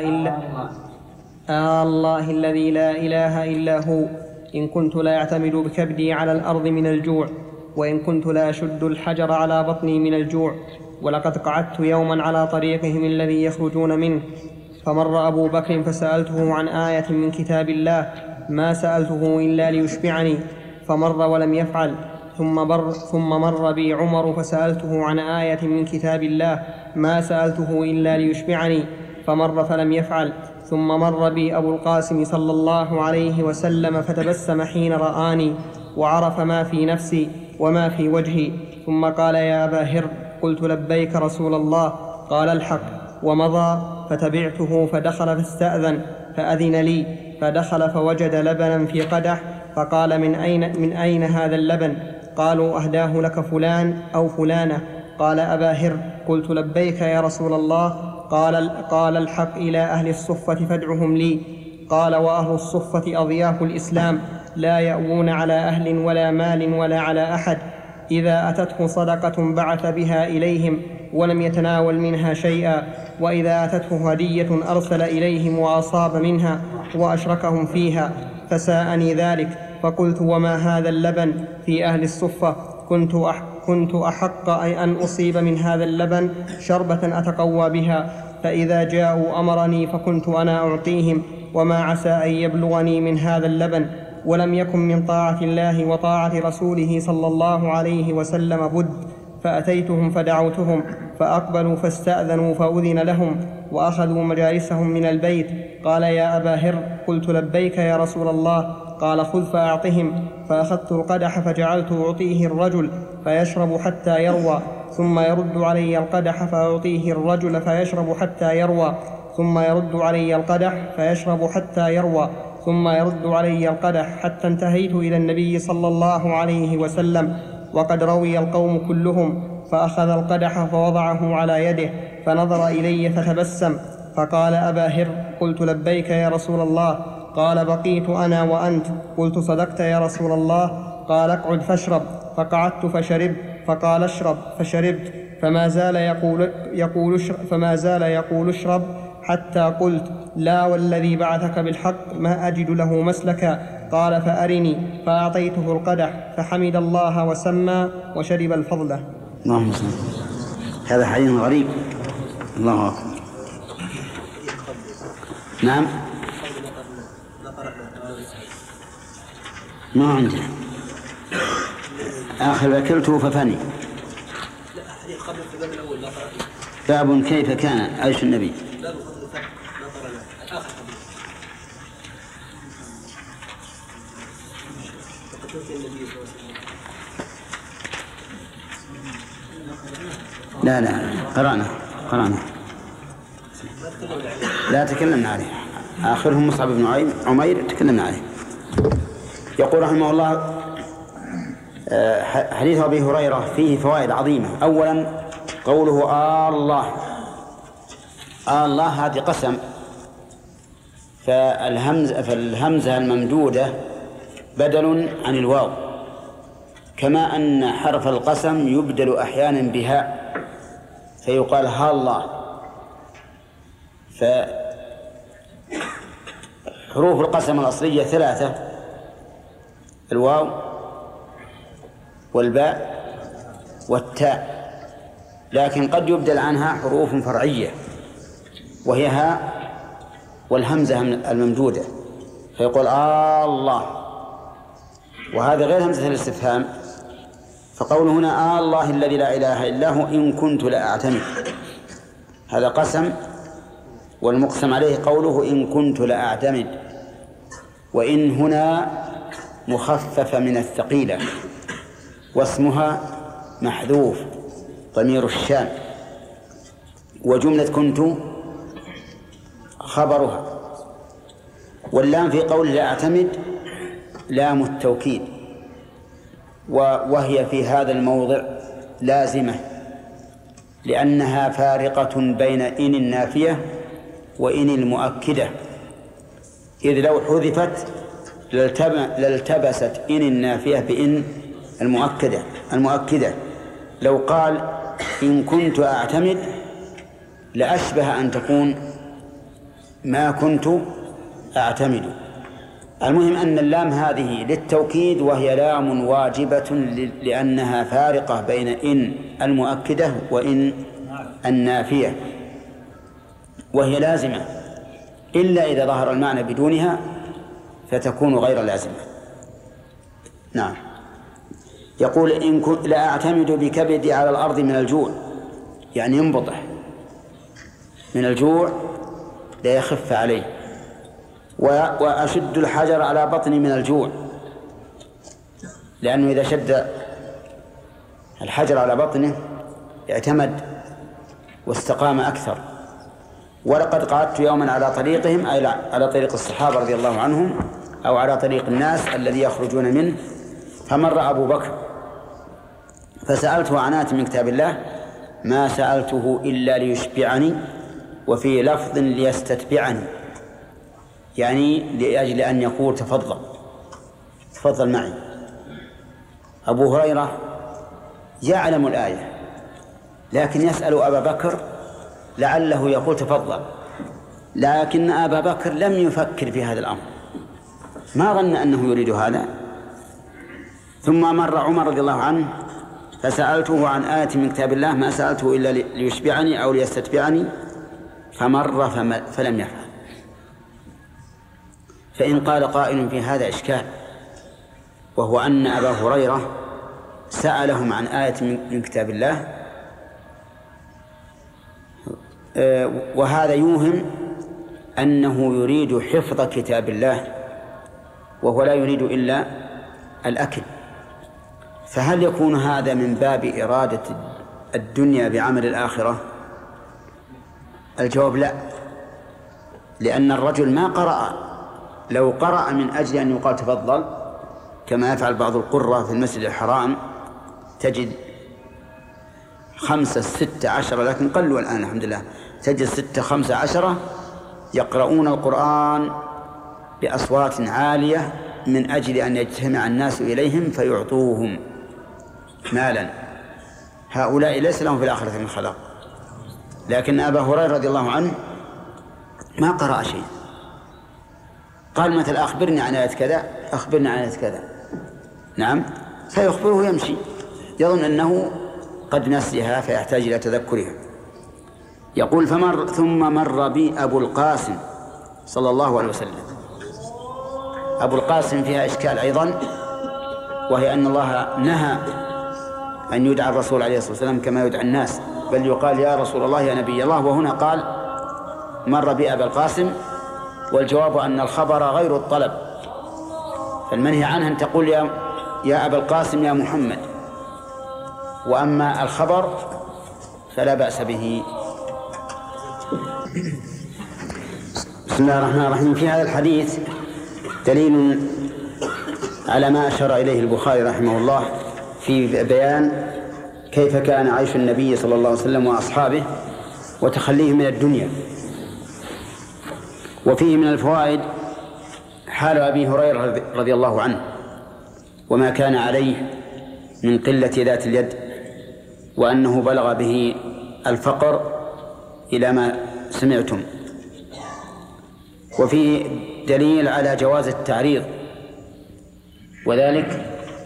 [SPEAKER 6] إله إلا هو إن كنت لا أعتمد بكبدي على الأرض من الجوع، وإن كنت لا أشد الحجر على بطني من الجوع، ولقد قعدت يوما على طريقهم الذي يخرجون منه، فمر أبو بكر فسألته عن آية من كتاب الله ما سألته إلا ليشبعني فمر ولم يفعل، ثم مر بي عمر فسألته عن آية من كتاب الله ما سألته إلا ليشبعني فمر فلم يفعل، ثم مر بي أبو القاسم صلى الله عليه وسلم فتبسم حين رآني وعرف ما في نفسي وما في وجهي، ثم قال يا أبا هر، قلت لبيك رسول الله، قال الحق، ومضى، فتبعته فدخل فاستأذن فأذن لي، فدخل فوجد لبنا في قدح، فقال من أين هذا اللبن؟ قالوا أهداه لك فلان أو فلانة. قال أبا هر، قلت لبيك يا رسول الله، قال الحق إلى أهل الصفة فادعهم لي. قال وأهل الصفة أضياف الإسلام لا يأوون على أهل ولا مال ولا على أحد. إذا أتته صدقة بعث بها إليهم ولم يتناول منها شيئا، وإذا أتته هدية أرسل إليهم وأصاب منها وأشركهم فيها. فساءني ذلك، فقلت: وما هذا اللبن في أهل الصفة؟ كنت أحق أن أصيب من هذا اللبن شربة أتقوى بها، فإذا جاءوا أمرني فكنت أنا أعطيهم، وما عسى أن يبلغني من هذا اللبن. ولم يكن من طاعة الله وطاعة رسوله صلى الله عليه وسلم بد. فأتيتهم فدعوتهم فأقبلوا فاستأذنوا فأذن لهم وأخذوا مجالسهم من البيت. قال: يا أبا هر. قلت: لبيك يا رسول الله. قال: خذ فأعطهم. فأخذت القدح فجعلت أعطيه الرجل فيشرب حتى يروى، ثم يرد علي القدح فأعطيه الرجل فيشرب حتى يروى، ثم يرد علي القدح فيشرب حتى يروى، ثم يرد علي القدح، حتى انتهيت إلى النبي صلى الله عليه وسلم وقد روي القوم كلهم. فأخذ القدح فوضعه على يده فنظر إلي فتبسم فقال: أبا هر. قلت: لبيك يا رسول الله. قال: بقيت أنا وأنت. قلت: صدقت يا رسول الله. قال: اقعد فاشرب. فقعدت فشربت. فقال: اشرب. فشربت. فما زال يقول اشرب حتى قلت: لا والذي بعثك بالحق ما أجد له مسلكا. قال: فأرني. فأعطيته القدح فحمد الله وسمى وشرب الفضلة.
[SPEAKER 1] اللهم صل. هذا حديث غريب. الله أكبر. نعم، ما عندنا آخر أكلته ففني. باب كيف كان عيش النبي. لا قرأنا لا تكلمنا عليه. آخرهم مصعب بن عمير تكلمنا عليه. يقول رحمه الله: حديث أبي هريرة فيه فوائد عظيمة. أولا قوله الله. الله هذه قسم، فالهمزة الممدودة بدل عن الواو، كما أن حرف القسم يبدل أحيانا بها فيقال ها الله. فحروف القسم الأصلية 3: الواو والباء والتاء، لكن قد يبدل عنها حروف فرعية وهي ها والهمزة الممدودة فيقول الله، وهذا غير همزة الاستفهام. فقوله هنا الله الذي لا إله إلا هو إن كنت لأعتمد، هذا قسم، والمقسم عليه قوله إن كنت لأعتمد. وإن هنا مخففة من الثقيلة، واسمها محذوف ضمير الشان، وجملة كنت خبرها. واللام في قول لا أعتمد لام التوكيد، وهي في هذا الموضع لازمة، لأنها فارقة بين إن النافية وإن المؤكدة، إذ لو حذفت لالتبست إن النافية بإن المؤكدة. لو قال إن كنت أعتمد لأشبه أن تكون ما كنت أعتمد. المهم أن اللام هذه للتوكيد، وهي لام واجبة لأنها فارقة بين إن المؤكدة وإن النافية، وهي لازمة إلا إذا ظهر المعنى بدونها فتكون غير لازمة. نعم. يقول إن كنت لا أعتمد بكبدي على الأرض من الجوع، يعني ينبطح من الجوع لا يخف عليه. وأشد الحجر على بطني من الجوع، لأنه إذا شد الحجر على بطنه اعتمد واستقام أكثر. ولقد قعدت يوما على طريقهم، أي على طريق الصحابة رضي الله عنهم، أو على طريق الناس الذي يخرجون منه، فمر أبو بكر فسألته عن آية من كتاب الله ما سألته إلا ليشبعني، وفي لفظ ليستتبعني، يعني لأجل أن يقول تفضل. تفضل معي. أبو هريرة يعلم الآية لكن يسأل أبا بكر لعله يقول تفضل، لكن أبا بكر لم يفكر في هذا الأمر، ما ظن أنه يريد هذا. ثم مر عمر رضي الله عنه فسألته عن آية من كتاب الله ما سألته إلا ليشبعني أو ليستتبعني، فمر فلم يفعل. فإن قال قائل في هذا إشكال، وهو أن أبا هريرة سألهم عن آية من كتاب الله، وهذا يوهم أنه يريد حفظ كتاب الله وهو لا يريد إلا الأكل، فهل يكون هذا من باب إرادة الدنيا بعمل الآخرة؟ الجواب لا، لأن الرجل ما قرأ، لو قرأ من أجل أن يقال تفضل كما يفعل بعض القراء في المسجد الحرام، تجد 5 6 10 لكن قلوا الآن الحمد لله، تجد 6 5 10 يقرؤون القرآن بأصوات عالية من أجل أن يجتمع الناس إليهم فيعطوهم مالا. هؤلاء ليس لهم في الآخرة من خلاق. لكن أبا هريرة رضي الله عنه ما قرأ شيء، قال مثل أخبرني عن آية كذا، أخبرني عن آية كذا، نعم، فيخبره يمشي يظن أنه قد نسيها فيحتاج إلى تذكرها. يقول ثم مر بي أبو القاسم صلى الله عليه وسلم. أبو القاسم فيها إشكال أيضا، وهي أن الله نهى أن يدعى الرسول عليه الصلاة والسلام كما يدعى الناس، بل يقال يا رسول الله يا نبي الله، وهنا قال مر بي أبا القاسم، والجواب أن الخبر غير الطلب، فالمنهي عنه أن تقول يا أبا القاسم يا محمد، وأما الخبر فلا بأس به. بسم الله الرحمن الرحيم. في هذا الحديث دليل على ما أشار إليه البخاري رحمه الله في بيان كيف كان عيش النبي صلى الله عليه وسلم وأصحابه وتخليه من الدنيا. وفيه من الفوائد حال أبي هريرة رضي الله عنه وما كان عليه من قلة ذات اليد، وأنه بلغ به الفقر إلى ما سمعتم. وفيه دليل على جواز التعريض، وذلك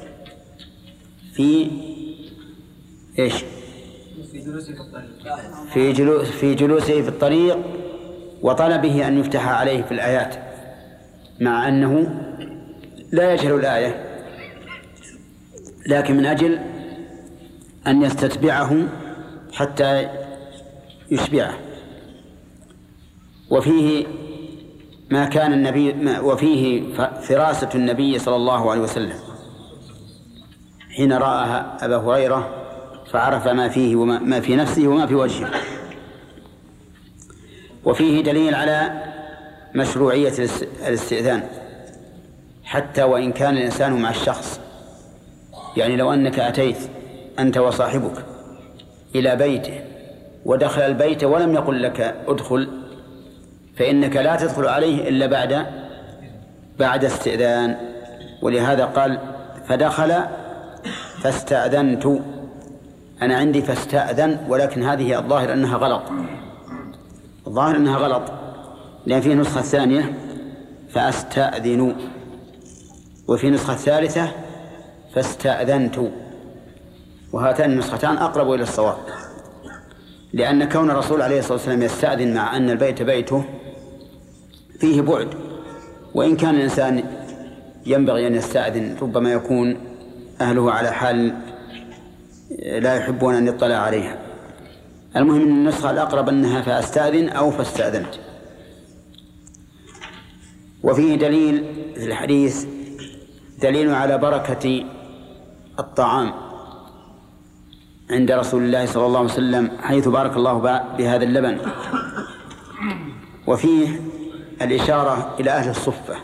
[SPEAKER 1] في إيش؟ في جلوسه في الطريق وطلبه أن يفتح عليه في الآيات، مع أنه لا يجهل الآية، لكن من أجل أن يستتبعه حتى يشبعه. وفيه ما كان النبي، وفيه فراسة النبي صلى الله عليه وسلم حين رأى أبا هريرة فعرف ما فيه وما في نفسه وما في وجهه. وفيه دليل على مشروعية الاستئذان حتى وإن كان الإنسان مع الشخص، يعني لو أنك أتيت أنت وصاحبك إلى بيته ودخل البيت ولم يقل لك ادخل، فإنك لا تدخل عليه إلا بعد استئذان. ولهذا قال فدخل فاستأذنت، أنا عندي فاستأذن، ولكن هذه الظاهر أنها غلط، الظاهر أنها غلط، لأن في نسخة ثانية فأستأذن، وفي نسخة ثالثة فاستأذنت، وهاتان النسختان أقرب إلى الصواب، لأن كون الرسول عليه الصلاة والسلام يستأذن مع أن البيت بيته فيه بعد، وإن كان الإنسان ينبغي أن يستأذن ربما يكون أهله على حال لا يحبون أن يطلع عليها. المهم أن النسخة الأقرب أنها فأستأذن أو فاستأذنت. وفيه دليل في الحديث دليل على بركة الطعام عند رسول الله صلى الله عليه وسلم، حيث بارك الله بهذا اللبن. وفيه الإشارة إلى أهل الصفة،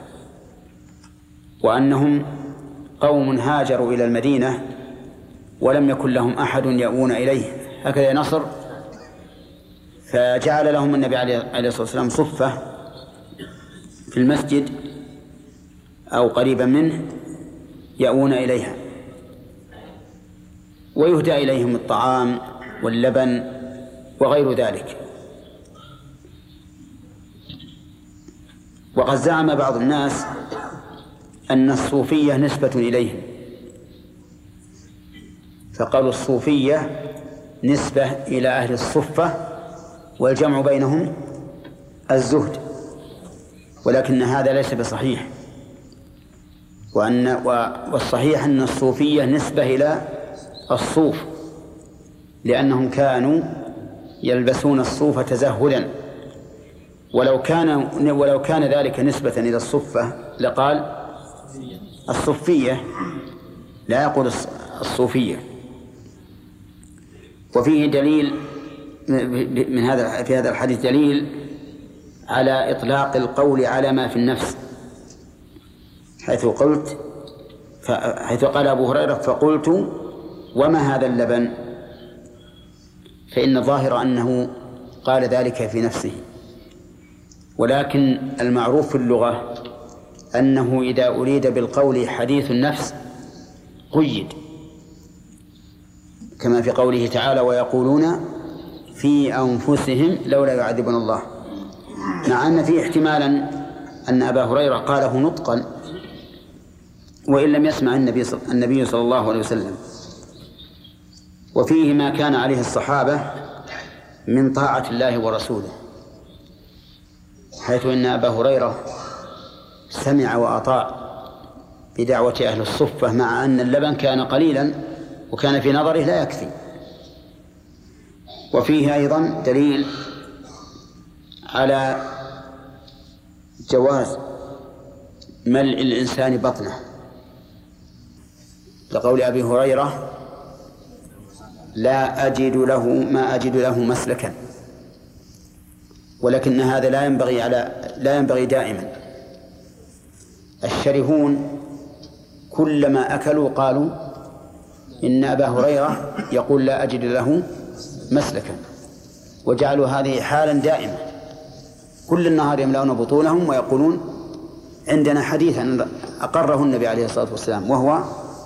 [SPEAKER 1] وأنهم قوم هاجروا إلى المدينة ولم يكن لهم أحد يأوون إليه، هكذا نصر، فجعل لهم النبي عليه الصلاة والسلام صفة في المسجد أو قريبا منه يأوون إليها، ويهدى إليهم الطعام واللبن وغير ذلك. وقد زعم بعض الناس أن الصوفية نسبة إليهم، فقالوا الصوفية نسبة إلى أهل الصفة والجمع بينهم الزهد، ولكن هذا ليس بصحيح، والصحيح أن الصوفية نسبة إلى الصوف، لأنهم كانوا يلبسون الصوف تزهدا، ولو كان ذلك نسبة إلى الصفة لقال الصوفية، لا يقول الصوفية. وفيه دليل في هذا الحديث دليل على إطلاق القول على ما في النفس، حيث قال أبو هريرة فقلت وما هذا اللبن، فإن الظاهر أنه قال ذلك في نفسه، ولكن المعروف في اللغة أنه إذا أريد بالقول حديث النفس قيد، كما في قوله تعالى ويقولون في أنفسهم لولا يعذبنا الله، مع أن فيه احتمالا أن أبا هريرة قاله نطقا وإن لم يسمع النبي صلى الله عليه وسلم. وفيه ما كان عليه الصحابة من طاعة الله ورسوله، حيث إن أبا هريرة سمع وأطاع بدعوة أهل الصفة، مع أن اللبن كان قليلا وكان في نظره لا يكفي. وفيه أيضا دليل على جواز ملء الإنسان بطنه، لقول أبي هريرة ما أجد له مسلكا، ولكن هذا لا ينبغي دائما. الشرهون كلما أكلوا قالوا إن أبا هريرة يقول لا أجد له مسلكا، وجعلوا هذه حالا دائمة، كل النهار يملأون بطونهم ويقولون عندنا حديثا أقره النبي عليه الصلاة والسلام، وهو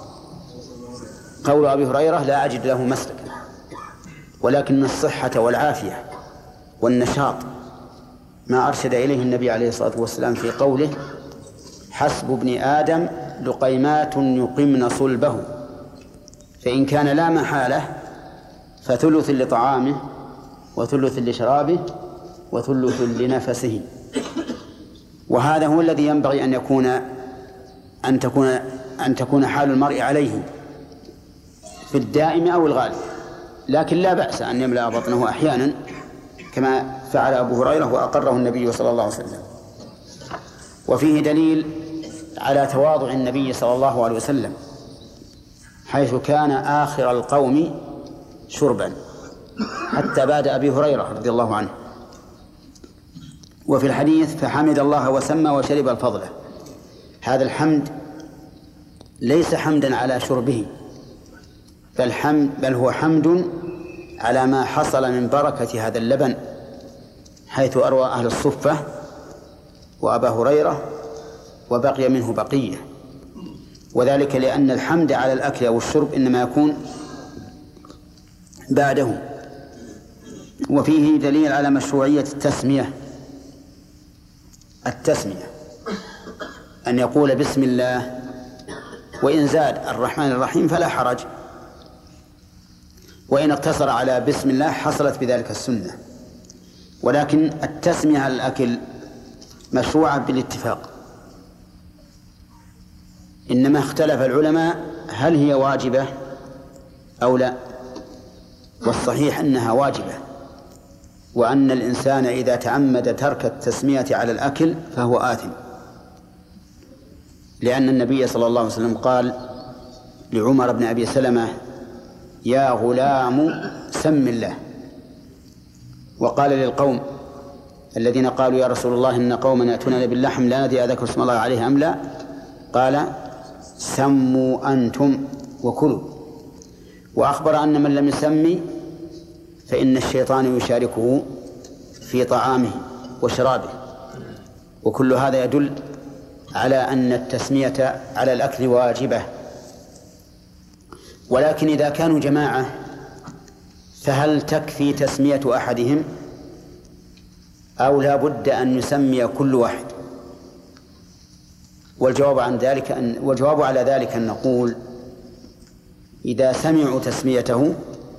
[SPEAKER 1] قول أبي هريرة لا أجد له مسلكا. ولكن الصحة والعافية والنشاط ما أرشد إليه النبي عليه الصلاة والسلام في قوله حسب ابن آدم لقيمات يقمن صلبه، فإن كان لا محالة فثلث لطعامه وثلث لشرابه وثلث لنفسه. وهذا هو الذي ينبغي أن تكون حال المرء عليه في الدائم أو الغالب، لكن لا بأس أن يملأ بطنه أحيانا كما فعل أبو هريرة وأقره النبي صلى الله عليه وسلم. وفيه دليل على تواضع النبي صلى الله عليه وسلم، حيث كان آخر القوم شربا حتى بعد أبي هريرة رضي الله عنه. وفي الحديث فحمد الله وسمى وشرب الفضلة، هذا الحمد ليس حمدا على شربه، بل هو حمد على ما حصل من بركة هذا اللبن، حيث أروى أهل الصفة وأبا هريرة وبقي منه بقية، وذلك لأن الحمد على الأكل أو الشرب إنما يكون بعده. وفيه دليل على مشروعية التسمية أن يقول بسم الله، وإن زاد الرحمن الرحيم فلا حرج، وإن اقتصر على بسم الله حصلت بذلك السنة. ولكن التسمية على الأكل مشروعة بالاتفاق، إنما اختلف العلماء هل هي واجبة أو لا، والصحيح أنها واجبة، وأن الإنسان إذا تعمد ترك التسمية على الأكل فهو آثم، لأن النبي صلى الله عليه وسلم قال لعمر بن أبي سلمة يا غلام سم الله، وقال للقوم الذين قالوا يا رسول الله إن قوما يأتوننا باللحم لا ندري أذكر اسم الله عليه أم لا، قال سموا أنتم وكلوا. وأخبر أن من لم يسمي فإن الشيطان يشاركه في طعامه وشرابه، وكل هذا يدل على أن التسمية على الأكل واجبة ولكن إذا كانوا جماعة فهل تكفي تسمية أحدهم أو لا بد أن يسمي كل واحد؟ والجواب على ذلك أن نقول إذا سمعوا تسميته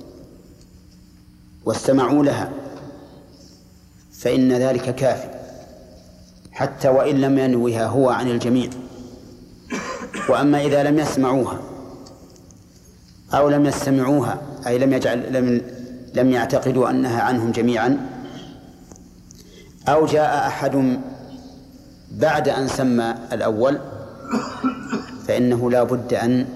[SPEAKER 1] واستمعوا لها فإن ذلك كافي حتى وإن لم ينوها هو عن الجميع. وأما إذا لم يسمعوها أو لم يستمعوها أي لم يعتقدوا أنها عنهم جميعا، أو جاء أحد بعد أن سمى الأول، فإنه لا بد أن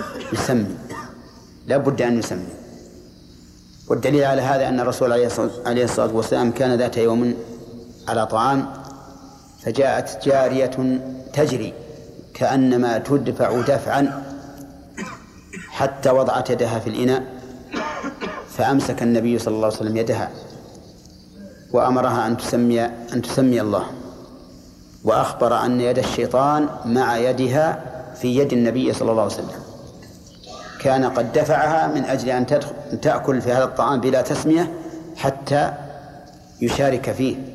[SPEAKER 1] يسمي. والدليل على هذا أن الرسول عليه الصلاة والسلام كان ذات يوم على طعام، فجاءت جارية تجري كأنما تدفع دفعا حتى وضعت يدها في الإناء، فأمسك النبي صلى الله عليه وسلم يدها وأمرها أن تسمي الله، وأخبر أن يد الشيطان مع يدها في يد النبي صلى الله عليه وسلم، كان قد دفعها من أجل أن تأكل في هذا الطعام بلا تسمية حتى يشارك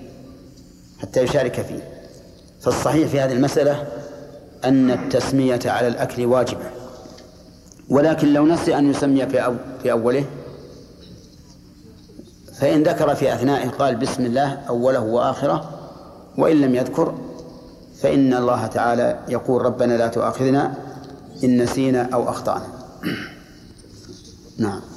[SPEAKER 1] فيه. فالصحيح في هذه المسألة أن التسمية على الأكل واجبة، ولكن لو نسي أن يسمي في أوله فإن ذكر في أثنائه قال بسم الله أوله وآخره، وإن لم يذكر فإن الله تعالى يقول ربنا لا تؤاخذنا إن نسينا أو أخطأنا. نعم.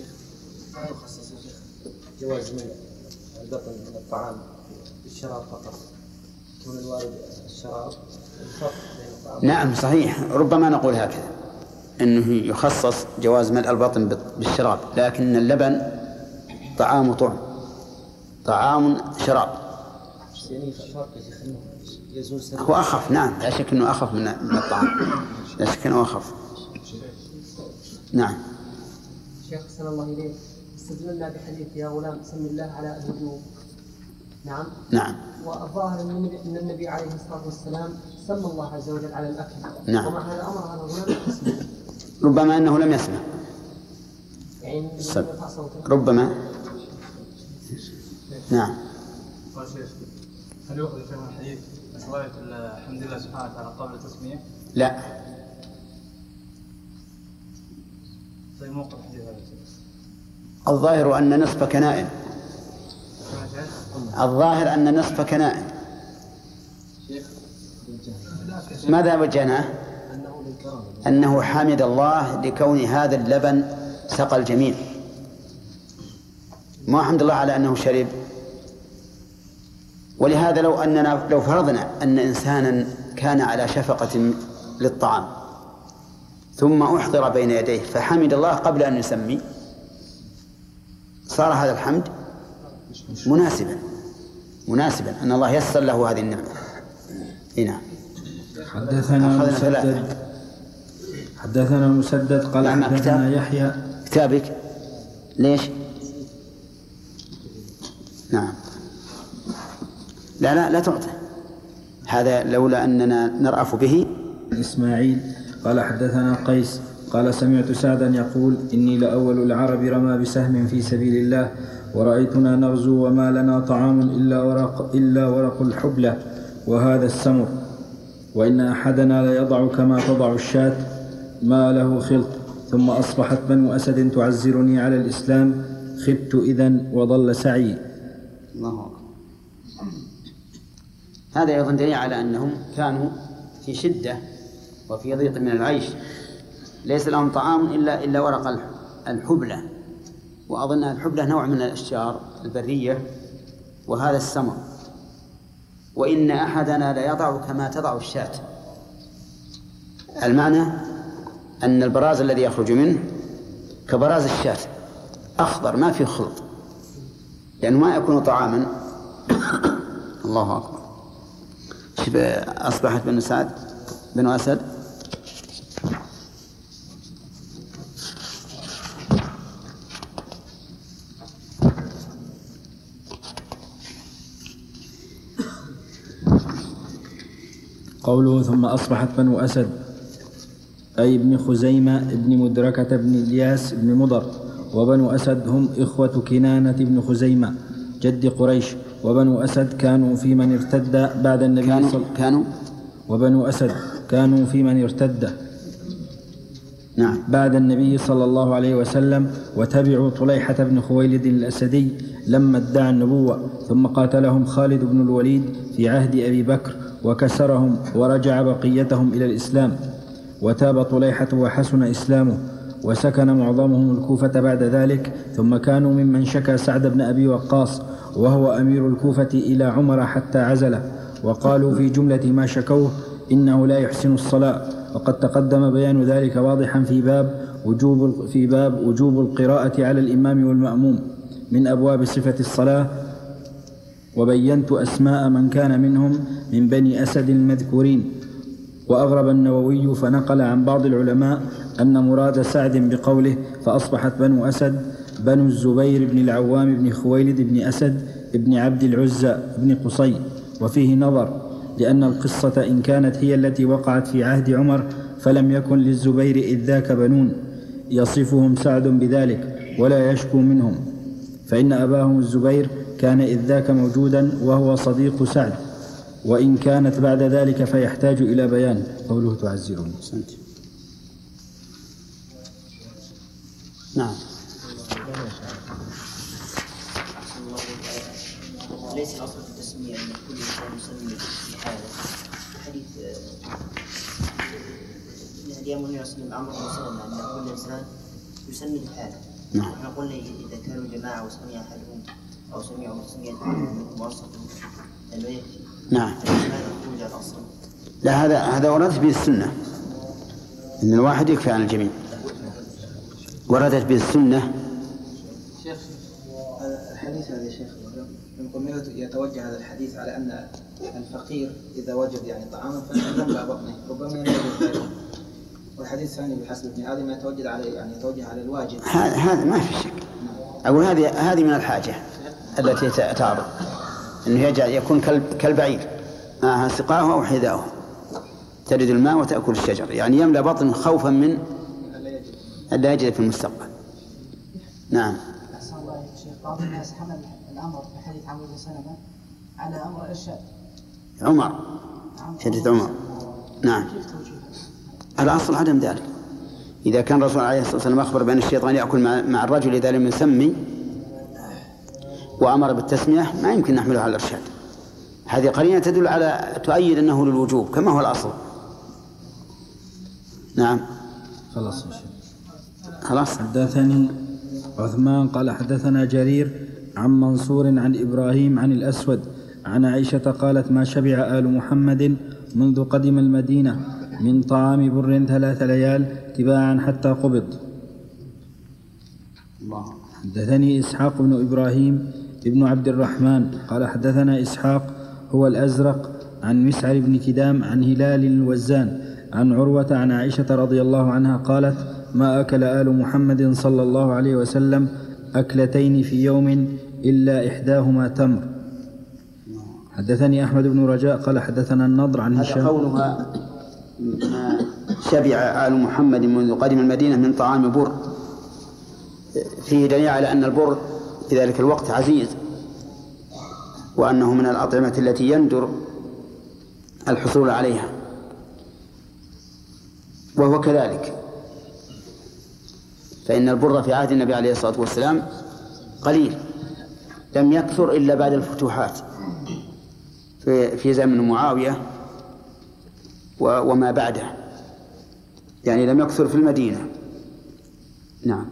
[SPEAKER 5] جواز من البطن من الطعام بالشراب فقط، كون الوارد الشراب الفرق بين الطعام.
[SPEAKER 1] نعم صحيح، ربما نقول هكذا أنه يخصص جواز ملء البطن بالشراب، لكن اللبن طعام شراب هو أخف. نعم لا شك أنه أخف من الطعام، لا شك أنه أخف. نعم.
[SPEAKER 6] شيخ أحسن الله إليك، استدللنا بحديث يا غلام سم الله على الوجوب. نعم. والظاهر أن النبي عليه الصلاة والسلام سمى الله عز وجل على الأكل.
[SPEAKER 1] نعم.
[SPEAKER 6] ومع هذا أمر هذا الغلام باسمه.
[SPEAKER 1] ربما أنه لم يسمع.
[SPEAKER 6] يعني
[SPEAKER 1] ربما. نعم.
[SPEAKER 9] هل يؤخذ من الحديث رواية الحمد لله سبحانه وتعالى قبل التسمية؟
[SPEAKER 1] لا.
[SPEAKER 9] طيب موقف الحديث هذا؟
[SPEAKER 1] الظاهر أن نصفك نائم. الظاهر أن نصفك نائم. ماذا وجهناه؟ أنه حمد الله لكون هذا اللبن سقى الجميع، ما حمد الله على أنه شرب. ولهذا لو فرضنا أن إنسانا كان على شفقة للطعام ثم أحضر بين يديه فحمد الله قبل أن يسمي، صار هذا الحمد مناسبا أن الله يسر له هذه النعمة. هنا
[SPEAKER 2] حدثنا مسدد قال حدثنا يحيى.
[SPEAKER 1] كتابك ليش؟ نعم. لا تعطى هذا لولا أننا نرأف به.
[SPEAKER 2] إسماعيل قال حدثنا قيس قال سمعت سعدا يقول إني لأول العرب رمى بسهم في سبيل الله ورأيتنا نغزو وما لنا طعام إلا ورق الحبلة وهذا السمر، وإن أحدنا ليضع كما تضع الشاة ما له خلط، ثم أصبحت بنو أسد تعزرني على الإسلام، خبت إذن وضل سعي.
[SPEAKER 1] الله أكبر. هذا أيضا دليل على أنهم كانوا في شدة وفي ضيق من العيش، ليس لهم طعام إلا ورق الحبلة، وأظن الحبلة نوع من الأشجار البرية، وهذا السمر. وإن أحدنا ليضع كما تضع الشاة، المعنى أن البراز الذي يخرج منه كبراز الشاة، أخضر ما فيه خلط، لأنه ما يكون طعاما. الله أكبر. أصبحت بنو أسد
[SPEAKER 2] قوله ثم أصبحت بنو أسد أي ابن خزيمة ابن مدركة ابن إلياس ابن مضر. وبنو أسد هم إخوة كنانة ابن خزيمة جد قريش. وبنو أسد كانوا في من ارتد بعد النبي وبنو أسد كانوا في من ارتد بعد النبي صلى الله عليه وسلم، وتبعوا طليحة بن خويلد الأسدي لما ادعى النبوة، ثم قاتلهم خالد بن الوليد في عهد أبي بكر وكسرهم ورجع بقيتهم إلى الإسلام، وتاب طليحة وحسن إسلامه، وسكن معظمهم الكوفة بعد ذلك، ثم كانوا ممن شكى سعد بن أبي وقاص وهو أمير الكوفة إلى عمر حتى عزله، وقالوا في جملة ما شكوه إنه لا يحسن الصلاة، وقد تقدم بيان ذلك واضحا في باب وجوب القراءة على الإمام والمأموم من أبواب صفة الصلاة، وبينت أسماء من كان منهم من بني أسد المذكورين. وأغرب النووي فنقل عن بعض العلماء أن مراد سعد بقوله فأصبحت بنو أسد بنو الزبير بن العوام بن خويلد بن أسد بن عبد العزى بن قصي، وفيه نظر، لأن القصة إن كانت هي التي وقعت في عهد عمر فلم يكن للزبير إذ ذاك بنون يصفهم سعد بذلك ولا يشكو منهم، فإن أباهم الزبير كان إذ ذاك موجودا وهو صديق سعد، وإن كانت بعد ذلك فيحتاج إلى بيان. قوله تعزرون.
[SPEAKER 1] نعم.
[SPEAKER 10] ليس الأصل في التسمية أن كل إنسان يسمي بحاله. حديث هدي أمر النبي صلى الله عليه وسلم أن كل إنسان يسمي بحاله.
[SPEAKER 1] نعم.
[SPEAKER 10] نحن قلنا إذا كانوا جماعة وسمي أحدهم أو سمعوا تسمية موصف أنه يكفي.
[SPEAKER 1] نعم.
[SPEAKER 10] هذا خروج على الأصل.
[SPEAKER 1] لا، هذا وردت به السنة إن الواحد يكفي عن الجميع. وردت به السنة.
[SPEAKER 7] شيخ الحديث هذا يا شيخ يمكن يتوجه هذا الحديث على أن الفقير إذا وجد طعاما فيملأ بطنه، ربما يملأ ذلك. والحديث الثاني بحسب ابن آدم يتوجه على الواجب.
[SPEAKER 1] هذا ما في شك. أقول هذه من الحاجة التي تعرض أنه يكون كالبعير معها سقاؤه أو حذاؤه، ترد الماء وتأكل الشجر، يعني يملأ بطنه خوفا من ألا يجد في المستقبل. نعم.
[SPEAKER 4] أحسن الله يا شيخ. بعض الناس حمل الأمر في حديث عمرو بن سلمة على أمر إرشاد
[SPEAKER 1] عمر، حديث عمر. نعم. الأصل عدم ذلك. إذا كان الرسول عليه الصلاة والسلام أخبر بأن الشيطان يأكل مع الرجل إذا لم يسمي وأمر بالتسمية، ما يمكن نحمله على الإرشاد. هذه قرينة تدل على تؤيد أنه للوجوب كما هو الأصل. نعم. خلاص.
[SPEAKER 2] حدثني عثمان قال حدثنا جرير عن منصور عن إبراهيم عن الأسود عن عائشة قالت ما شبع آل محمد منذ قدم المدينة من طعام بر 3 ليال تباعا حتى قبض. حدثني إسحاق بن إبراهيم ابن عبد الرحمن قال حدثنا إسحاق هو الأزرق عن مسعر بن كدام عن هلال الوزان عن عروة عن عائشة رضي الله عنها قالت ما أكل آل محمد صلى الله عليه وسلم أكلتين في يوم إلا إحداهما تمر. حدثني أحمد بن رجاء قال حدثنا النضر عن هشام.
[SPEAKER 1] هذا قولها ما شبع آل محمد منذ قدم المدينة من طعام بر، فيه دليل على أن البر في ذلك الوقت عزيز، وأنه من الأطعمة التي يندر الحصول عليها، وهو كذلك، فإن البر في عهد النبي عليه الصلاة والسلام قليل، لم يكثر إلا بعد الفتوحات في زمن معاوية وما بعده، يعني لم يكثر في المدينة. نعم.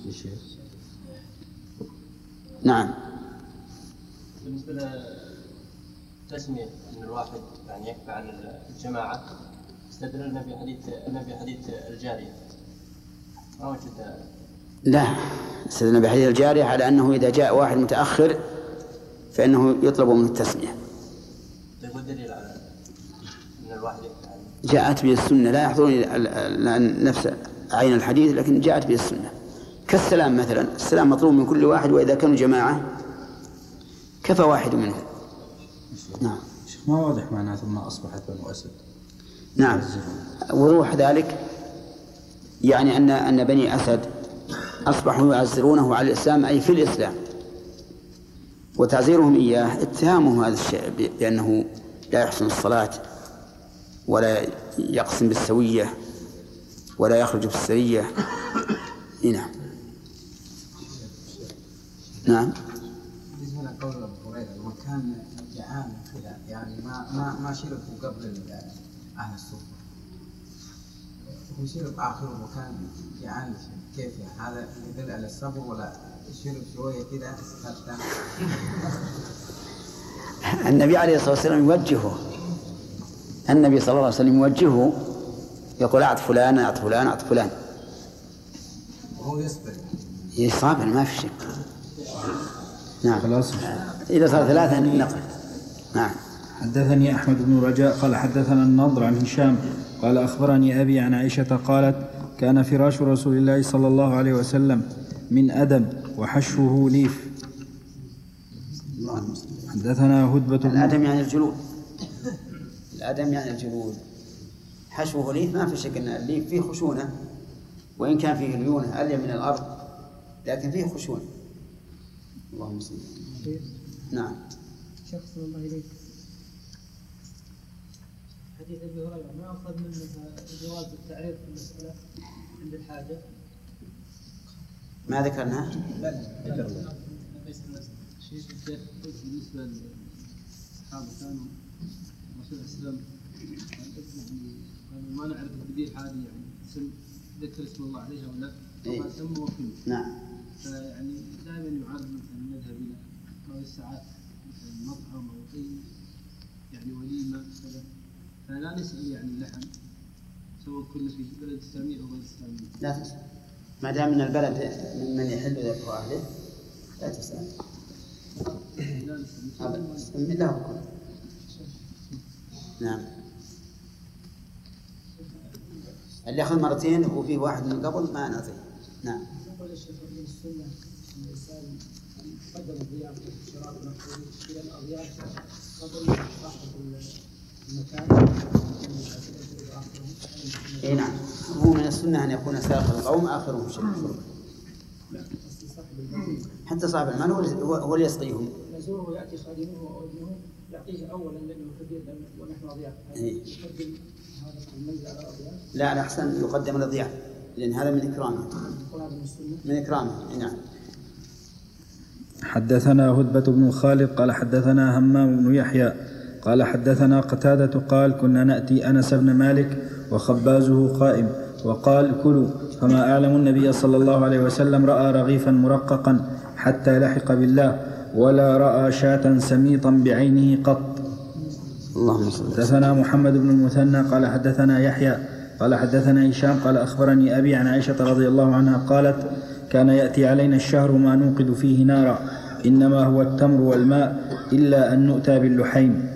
[SPEAKER 1] نعم.
[SPEAKER 11] بالنسبة للتسمية أن الواحد يعني يكفي عن الجماعة، استدللنا بحديث الجارية. ما وجد.
[SPEAKER 1] لا، استدللنا بحديث الجارية على أنه إذا جاء واحد متأخر فإنه يطلب منه التسمية.
[SPEAKER 11] يقول دليل على أن الواحد يكفي عنه.
[SPEAKER 1] جاءت به السنة، لا يحضرني نفس عين الحديث، لكن جاءت به السنة. كالسلام مثلا، السلام مطلوب من كل واحد، وإذا كانوا جماعة كفى واحد منهم. نعم.
[SPEAKER 2] ما واضح معناه ثم أصبحت بنو أسد.
[SPEAKER 1] نعم. وروح ذلك يعني أن بني أسد أصبحوا يعزرونه على الإسلام، أي في الإسلام، وتعزيرهم إياه اتهامه هذا الشيء بأنه لا يحسن الصلاة ولا يقسم بالسوية ولا يخرج بالسرية. نعم. نعم.
[SPEAKER 7] بالنسبة لقول أبو هريرة لما كان جعان كذا يعني ما شربوا قبل أهل الصفة، وشرب آخره وكان جعان، كيف يعني هذا يدل على الصبر ولا شرب شوية كذا؟
[SPEAKER 1] النبي عليه الصلاة والسلام يوجهه، النبي صلى الله عليه وسلم يوجهه، يقول أعط فلان أعط فلان أعط فلان،
[SPEAKER 7] وهو يصبر.
[SPEAKER 1] يصابر ما في شك. نعم. خلاص إذا صار ثلاثة نقل. نعم.
[SPEAKER 2] حدثني أحمد بن رجاء قال حدثنا النضر عن هشام قال أخبرني أبي عن عائشة قالت كان فراش رسول الله صلى الله عليه وسلم من أدم وحشوه ليف. حدثنا هدبة بن
[SPEAKER 1] الأدم يعني الجلود، الأدم يعني الجلود، حشوه ليف ما في شك أن الليف فيه خشونة، وإن كان فيه ليونة ألين من الأرض لكن فيه خشونة. اللهم صل. نعم.
[SPEAKER 4] شخص الله إليك. حديث أبي هريرة ما أخذ منه جواز التعريض في المسألة عند الحاجة؟
[SPEAKER 1] ما ذكرناه؟
[SPEAKER 3] لا شيخ قلت بالنسبة للصحابة كانوا الرسول عليه السلام قالوا ما نعرف البديل هذه يعني اسم ذكر اسم الله عليها ولا طبعا سموا وكله.
[SPEAKER 1] نعم.
[SPEAKER 3] فيعني دائما يعرض مثلا نذهب الى بعض الساعات مثلا مطعم او اي يعني وليمه كذا، فلا نسال يعني اللحم سواء كنا في بلد اسلامي او غير اسلامي.
[SPEAKER 1] لا تسأل ما دام من البلد ممن يحل ذكر أهله لا تسأل.
[SPEAKER 3] لا نسال
[SPEAKER 1] من له كل. نعم. اللي أخذ مرتين وفيه واحد من قبل ما نعطيه. نعم.
[SPEAKER 4] يقول الشيخ من السنة أن الإنسان قدم الضيافة والشراب والمحفوظ إلى الأضياف قبل صاحب المكان.
[SPEAKER 1] إيه نعم. هو من السنة أن يكون ساق القوم آخرهم شرب. حتى صاحب المال هو اللي يسقيهم.
[SPEAKER 4] يزوره ويأتي خادمه أو ابنه يعطيه أولا لأنه كبير ونحن أضياف. يقدم هذا المنزل على الأضياف.
[SPEAKER 1] لا على أحسن يقدم الأضياف لأن هذا من إكرامه. من إكرامه. نعم.
[SPEAKER 2] حدثنا هدبة بن خالد قال حدثنا همام بن يحيى قال حدثنا قتادة قال كنا نأتي أنس بن مالك وخبازه قائم وقال كلوا، فما أعلم النبي صلى الله عليه وسلم رأى رغيفا مرققا حتى لحق بالله ولا رأى شاة سميطا بعينه قط.
[SPEAKER 1] اللهم صل.
[SPEAKER 2] حدثنا محمد بن المثنى قال حدثنا يحيى قال حدثنا هشام قال أخبرني أبي عن عائشة رضي الله عنها قالت كان يأتي علينا الشهر ما نوقد فيه نارا إنما هو التمر والماء إلا أن نؤتى باللحيم.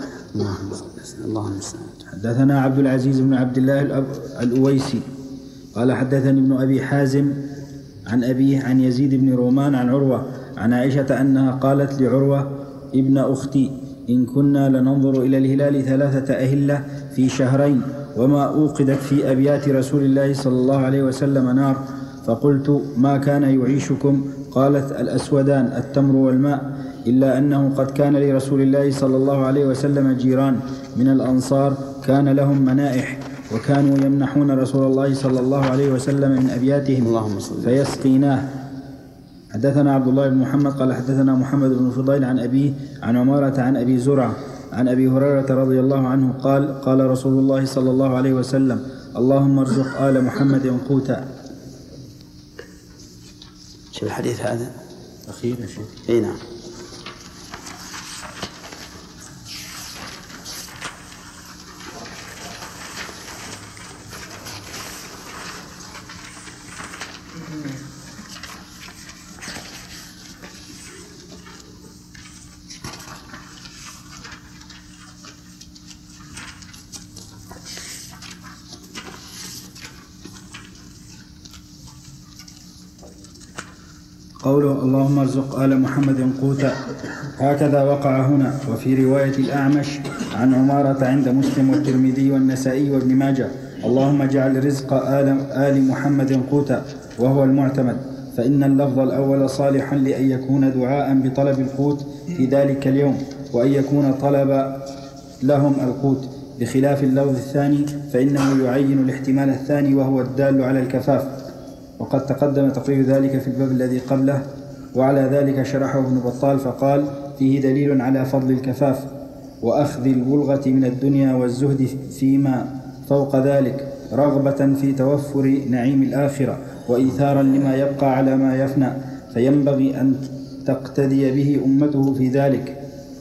[SPEAKER 1] اللهم صل.
[SPEAKER 2] حدثنا عبد العزيز بن عبد الله الأويسي قال حدثني ابن أبي حازم عن أبيه عن يزيد بن رومان عن عروة عن عائشة أنها قالت لعروة ابن أختي إن كنا لننظر إلى الهلال 3 أهلة في شهرين وما أوقدت في أبيات رسول الله صلى الله عليه وسلم نار، فقلت ما كان يعيشكم؟ قالت الأسودان التمر والماء، إلا أنه قد كان لرسول الله صلى الله عليه وسلم جيران من الأنصار كان لهم منائح وكانوا يمنحون رسول الله صلى الله عليه وسلم من أبياتهم فيسقيناه. حدثنا عبد الله بن محمد قال حدثنا محمد بن فضيل عن أبيه عن عمارة عن أبي زرعة عن أبي هريرة رضي الله عنه قال قال رسول الله صلى الله عليه وسلم اللهم ارزق آل محمد قوتا.
[SPEAKER 1] شوف الحديث هذا
[SPEAKER 2] أخيرا شيخ.
[SPEAKER 1] اي نعم.
[SPEAKER 2] قوله اللهم ارزق آل محمد قوتا هكذا وقع هنا. وفي رواية الأعمش عن عمارة عند مسلم والترمذي والنسائي وابن ماجه اللهم اجعل رزق آل محمد قوتا، وهو المعتمد، فإن اللفظ الأول صالحا لأن يكون دعاء بطلب القوت في ذلك اليوم، وأن يكون طلب لهم القوت، بخلاف اللفظ الثاني فإنه يعين الاحتمال الثاني وهو الدال على الكفاف، وقد تقدم تقرير ذلك في الباب الذي قبله. وعلى ذلك شرحه ابن بطال فقال: فيه دليل على فضل الكفاف وأخذ البلغة من الدنيا والزهد فيما فوق ذلك، رغبة في توفر نعيم الآخرة وإيثارا لما يبقى على ما يفنى، فينبغي أن تقتدي به أمته في ذلك.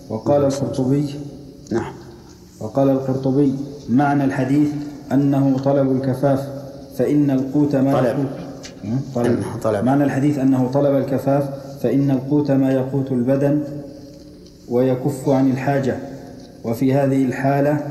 [SPEAKER 2] وقال القرطبي معنى الحديث أنه طلب الكفاف، فإن القوت ما معنى الحديث أنه طلب الكفاف، فإن القوت ما يقوت البدن ويكف عن الحاجة، وفي هذه الحالة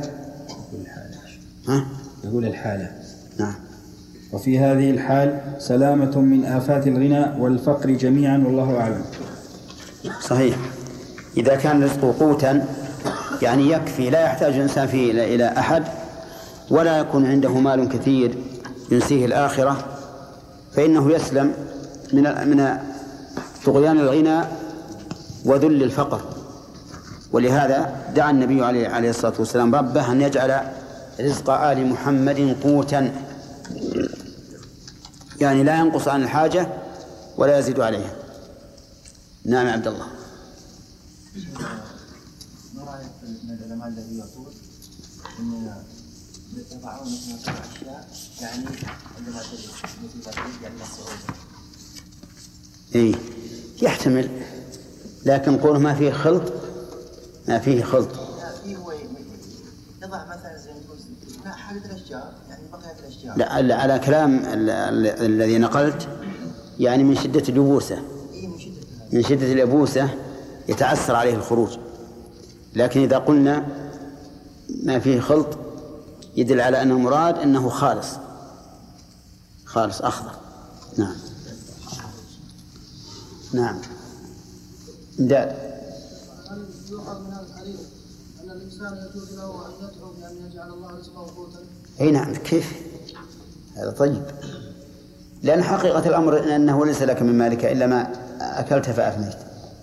[SPEAKER 2] وفي هذه الحال سلامة من آفات الغنى والفقر جميعا، والله أعلم.
[SPEAKER 1] صحيح. إذا كان رزقه قوتا يعني يكفي، لا يحتاج الإنسان فيه إلى أحد، ولا يكون عنده مال كثير ينسيه الآخرة، فإنه يسلم من طغيان الغنى وذل الفقر. ولهذا دعا النبي عليه الصلاة والسلام ربه أن يجعل رزق آل محمد قوتا، يعني لا ينقص عن الحاجة ولا يزيد عليها. نعم عبد الله.
[SPEAKER 10] ما رأيك من العلماء الذي يقول إن يتبعون مثل أشياء يعني عندما تجد يعني الصعوبة؟
[SPEAKER 1] إيه يحتمل، لكن قوله ما فيه خلط، ما فيه خلط.
[SPEAKER 10] لا فيه هو يضع مثلا زي ما حاجة الأشجار يعني بقية الأشجار.
[SPEAKER 1] لا على كلام الذي نقلت يعني من شدة اليبوسة، من شدة اليبوسة يتعسر عليه الخروج. لكن إذا قلنا ما فيه خلط يدل على أن المراد أنه خالص أخضر. نعم إمداد.
[SPEAKER 4] هل يؤخذ من هذا الحديث أن الإنسان يجوز له أن يدعو بأن يجعل الله رزقه قوتا؟
[SPEAKER 1] أي نعم. كيف هذا طيب، لأن حقيقة الأمر أنه ليس لك من مالك إلا ما أكلت فأفنيت.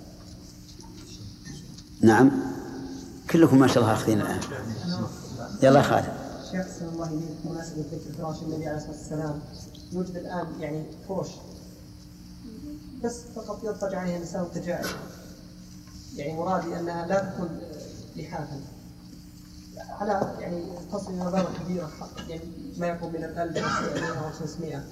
[SPEAKER 1] نعم كلكم ما شاء الله أخذين الآن. يلا يا خالد.
[SPEAKER 6] شيخ سلام الله إليك، مناسبة ذكر فراش النبي عليه الصلاة والسلام، يوجد الآن يعني فرش بس فقط يضطجع عليها الإنسان تجاعل، يعني مرادي أنها لا تكون لحافا على يعني تصل إلى مبالغ كبيرة، يعني ما يقوم من 1000 أو 500.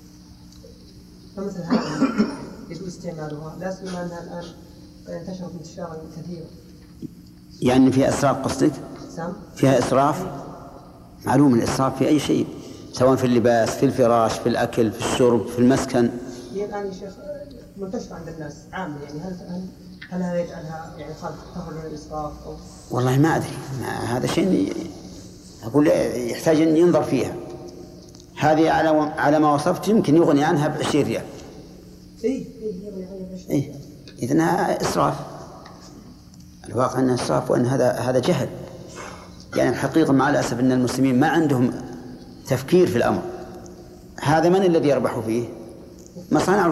[SPEAKER 6] فمثل هذا يجوز استعمالها، لا سيما أنها الآن انتشرت انتشارا كثيرا.
[SPEAKER 1] يعني فيها إسراف قصدك؟ فيها إسراف. معلوم الإسراف في أي شيء، سواء في اللباس، في الفراش، في الأكل، في الشرب، في المسكن.
[SPEAKER 6] هي الآن يا شيخ منتشرة عند الناس عامة، يعني هل هذا يجعلها يعني تخرج من الإسراف أو؟
[SPEAKER 1] والله ما أدري، هذا شيء أقول يحتاج أن ينظر فيها. هذه على ما وصفت يمكن يغني عنها ب20 ريال. إيه إذنها إسراف. الواقع أنها إسراف، وأن هذا جهل. يعني الحقيقة مع الأسف أن المسلمين ما عندهم تفكير في الأمر. هذا من الذي يربح فيه؟ مصانع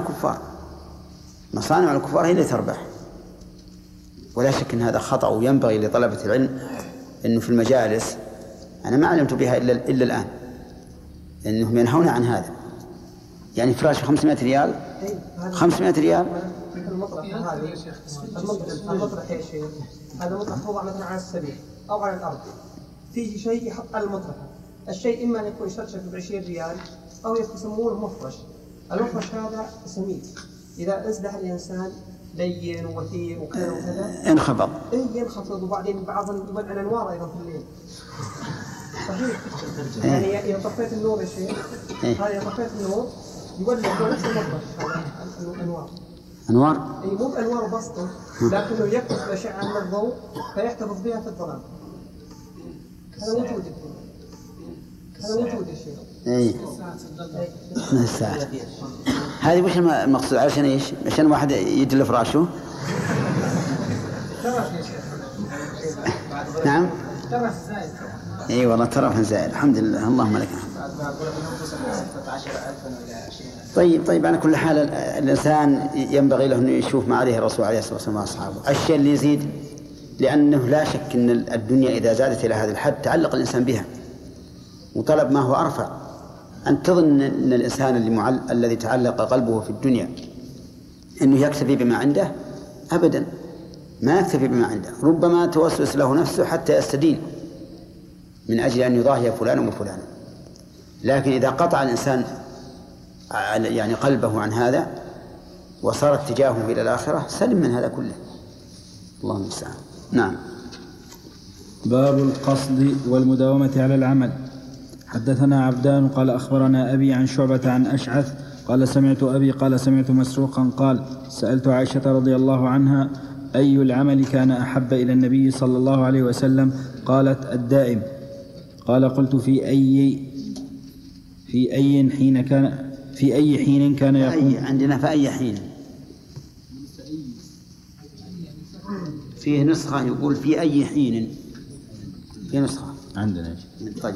[SPEAKER 1] الكفار هي اللي تربح. ولا شك أن هذا خطأ، وينبغي لطلبة العلم أنه في المجالس، أنا ما علمت بها إلا الآن، أنهم ينهون عن هذا. يعني فراش 500 ريال 500 ريال.
[SPEAKER 6] المطرح هذه المطرح يا شيخ، هذا مطرح توضع مثلا على السرير أو على الأرض، فيه شيء يحط على المطرح. الشيء إما أن يكون يشترك ب20 ريال أو يسمونه مفرش. المفرش هذا سميك، إذا أزدح الإنسان لين ووثير وكذا وكذا
[SPEAKER 1] انخفض.
[SPEAKER 6] ينخفض، وبعدين بعض يولع الأنوار أيضا في الليل. صحيح. يعني إذا طفيت النور يا شيخ، هذا إذا طفيت النور يولع نفس المفرش هذا أنوار. أي مو بأنوار بسطة، لكنه يكبس الأشعة من الضوء فيحتفظ بها في الظلام. هذا موجود يا شيخ.
[SPEAKER 1] من الساعة هذه وش المقصود؟ علشان إيش؟ عشان واحد يجل فراشه. نعم. اي والله ترف زائد. الحمد لله، اللهم لك الحمد. طيب على كل حال الإنسان ينبغي له أن يشوف ما عليه الرسول عليه الصلاة والسلام وأصحابه. الشيء اللي يزيد، لأنه لا شك أن الدنيا إذا زادت إلى هذا الحد تعلق الإنسان بها وطلب ما هو أرفع. أن تظن أن الإنسان الذي تعلق قلبه في الدنيا أنه يكتفي بما عنده، أبدا ما يكتفي بما عنده، ربما توسوس له نفسه حتى يستدين من أجل أن يضاهي فلانا وفلانا. لكن إذا قطع الإنسان يعني قلبه عن هذا وصار اتجاهه إلى الآخرة سلم من هذا كله. اللهم المستعان. نعم.
[SPEAKER 2] باب القصد والمداومة على العمل. حدثنا عبدان قال أخبرنا أبي عن شعبة عن أشعث قال سمعت أبي قال سمعت مسروقا قال سألت عائشة رضي الله عنها أي العمل كان أحب إلى النبي صلى الله عليه وسلم؟ قالت الدائم. قال قلت في أي حين كان يقوم؟
[SPEAKER 1] عندنا في أي حين، فيه نسخة يقول في أي حين، في نسخة
[SPEAKER 2] عندنا.
[SPEAKER 1] طيب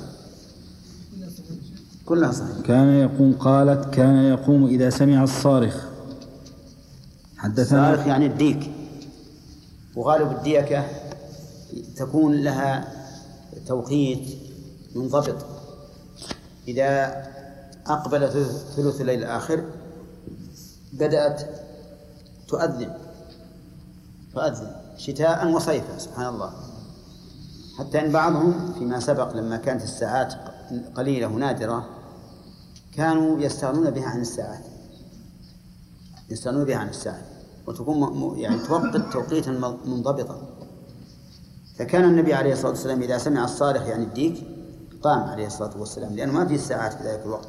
[SPEAKER 1] كلها صحيح.
[SPEAKER 2] كان يقوم. قالت كان يقوم إذا سمع الصارخ. حدثنا
[SPEAKER 1] الصارخ يعني الديك، وغالب الديكة تكون لها توقيت منضبط. إذا أقبل ثلث الليل الآخر بدأت تؤذن شتاء وصيفا، سبحان الله. حتى إن بعضهم فيما سبق لما كانت الساعات قليلة ونادرة كانوا يستغنون بها عن الساعات، وتكون يعني توقيتا منضبطا. فكان النبي عليه الصلاة والسلام إذا سمع الصارخ يعني الديك قام عليه الصلاة والسلام، لأنه ما في الساعات في ذلك الوقت.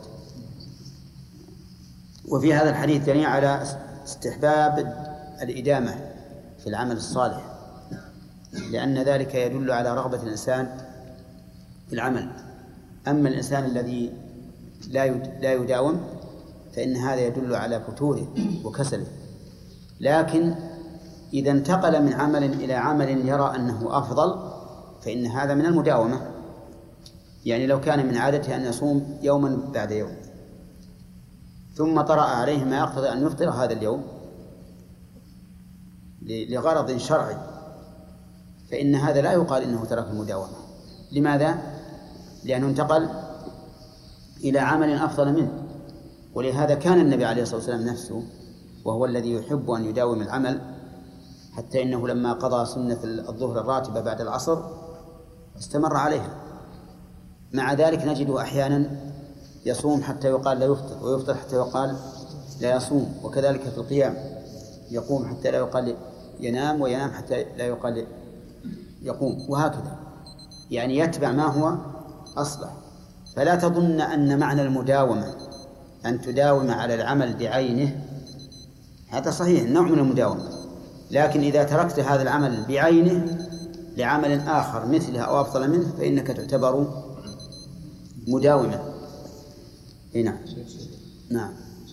[SPEAKER 1] وفي هذا الحديث دليل على استحباب الإدامة في العمل الصالح، لأن ذلك يدل على رغبة الإنسان في العمل. أما الإنسان الذي لا يداوم فإن هذا يدل على فتوره وكسله. لكن إذا انتقل من عمل إلى عمل يرى أنه أفضل فإن هذا من المداومة. يعني لو كان من عادته أن يصوم يوما بعد يوم ثم طرأ عليه ما يقتضي أن يفطر هذا اليوم لغرض شرعي، فإن هذا لا يقال إنه ترك المداومة. لماذا؟ لأنه انتقل إلى عمل أفضل منه. ولهذا كان النبي عليه الصلاة والسلام نفسه وهو الذي يحب أن يداوم العمل، حتى إنه لما قضى سنة الظهر الراتبة بعد العصر استمر عليها. مع ذلك نجده أحيانا يصوم حتى يقال لا يفطر، ويفطر حتى يقال لا يصوم. وكذلك في القيام يقوم حتى لا يقال ينام، وينام حتى لا يقال يقوم، وهكذا. يعني يتبع ما هو أصلح. فلا تظن أن معنى المداومة أن تداوم على العمل بعينه، هذا صحيح نوع من المداومة، لكن إذا تركت هذا العمل بعينه لعمل آخر مثله أو أفضل منه فإنك تعتبر مداومة. نعم. نعم.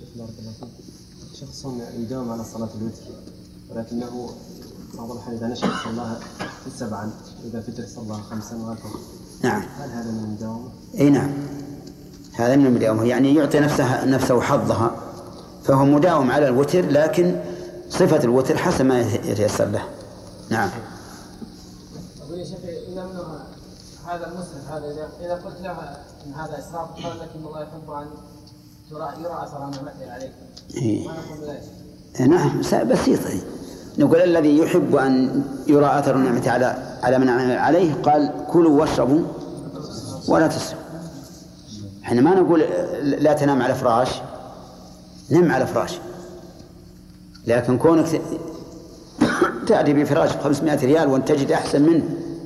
[SPEAKER 12] شخص يداوم على صلاة الوتر ولكنه بعض الأحيان إذا نشأ صلاها 7 إذا فتر صلاها 5 وهكذا.
[SPEAKER 1] نعم.
[SPEAKER 12] هل هذا من المداومة؟
[SPEAKER 1] أي نعم، هذا من المداومة، يعني يعطي نفسه حظها، فهو مداوم على الوتر، لكن صفة الوتر حسب ما يتيسر له. نعم.
[SPEAKER 4] أقول يا شيخ إذا هذا المسلم هذا إذا قلت له إن هذا إسراف قال لك إن الله يحب أن يرى أثر نعمته عليك، ما نقول لا.
[SPEAKER 1] نعم بسيط. نقول الذي يحب أن يرى أثر نعمته على من عمل عليه قال كلوا واشربوا ولا تسرفوا. احنا ما نقول لا تنام على فراش، نم على فراش، لكن كونك تأتي بفراش ب500 ريال وأن تجد أحسن منه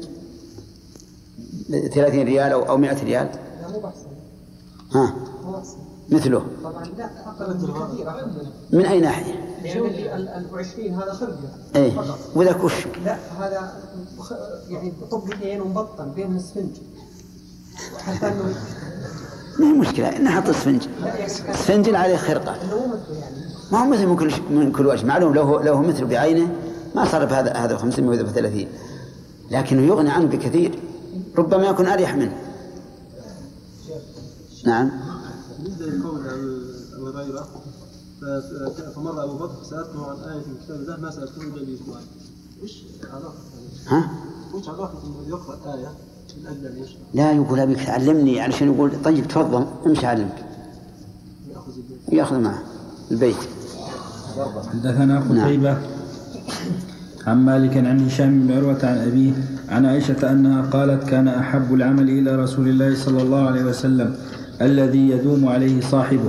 [SPEAKER 1] 30 ريال أو 100 ريال، ها مثله.
[SPEAKER 4] طبعا لا أقل كثير.
[SPEAKER 1] من أي ناحية؟
[SPEAKER 4] يعني 20 هذا خرجة.
[SPEAKER 1] إيه وذاك وش؟
[SPEAKER 4] لا هذا يعني طبقتين ومبطن بين اسفنج، حتى إنه
[SPEAKER 1] ما هي مشكلة إنها حط اسفنج عليه خرقة، ما هو مثل من كل وجه. معلوم لو مثل بعينه ما صرف هذا 500 وذا 30، لكنه يغني عنه بكثير، ربما يكون أريح منه. نعم.
[SPEAKER 3] بالنسبة لقول أبو هريرة فمر أبو بكر سألته عن آية في كتاب الله ما سألته إلا بإسماعيل. وش علاقة؟ وش علاقة إنه يقرأ آية من أجل أن يشرح؟
[SPEAKER 1] لا يقول أبيك تعلمني علشان يقول طيب تفضل امشي علمك. يأخذ معه البيت.
[SPEAKER 2] حدثنا قتيبة عن مالك عن هشام بن عروة عن أبيه عن عائشة أنها قالت كان أحب العمل إلى رسول الله صلى الله عليه وسلم الذي يدوم عليه صاحبه.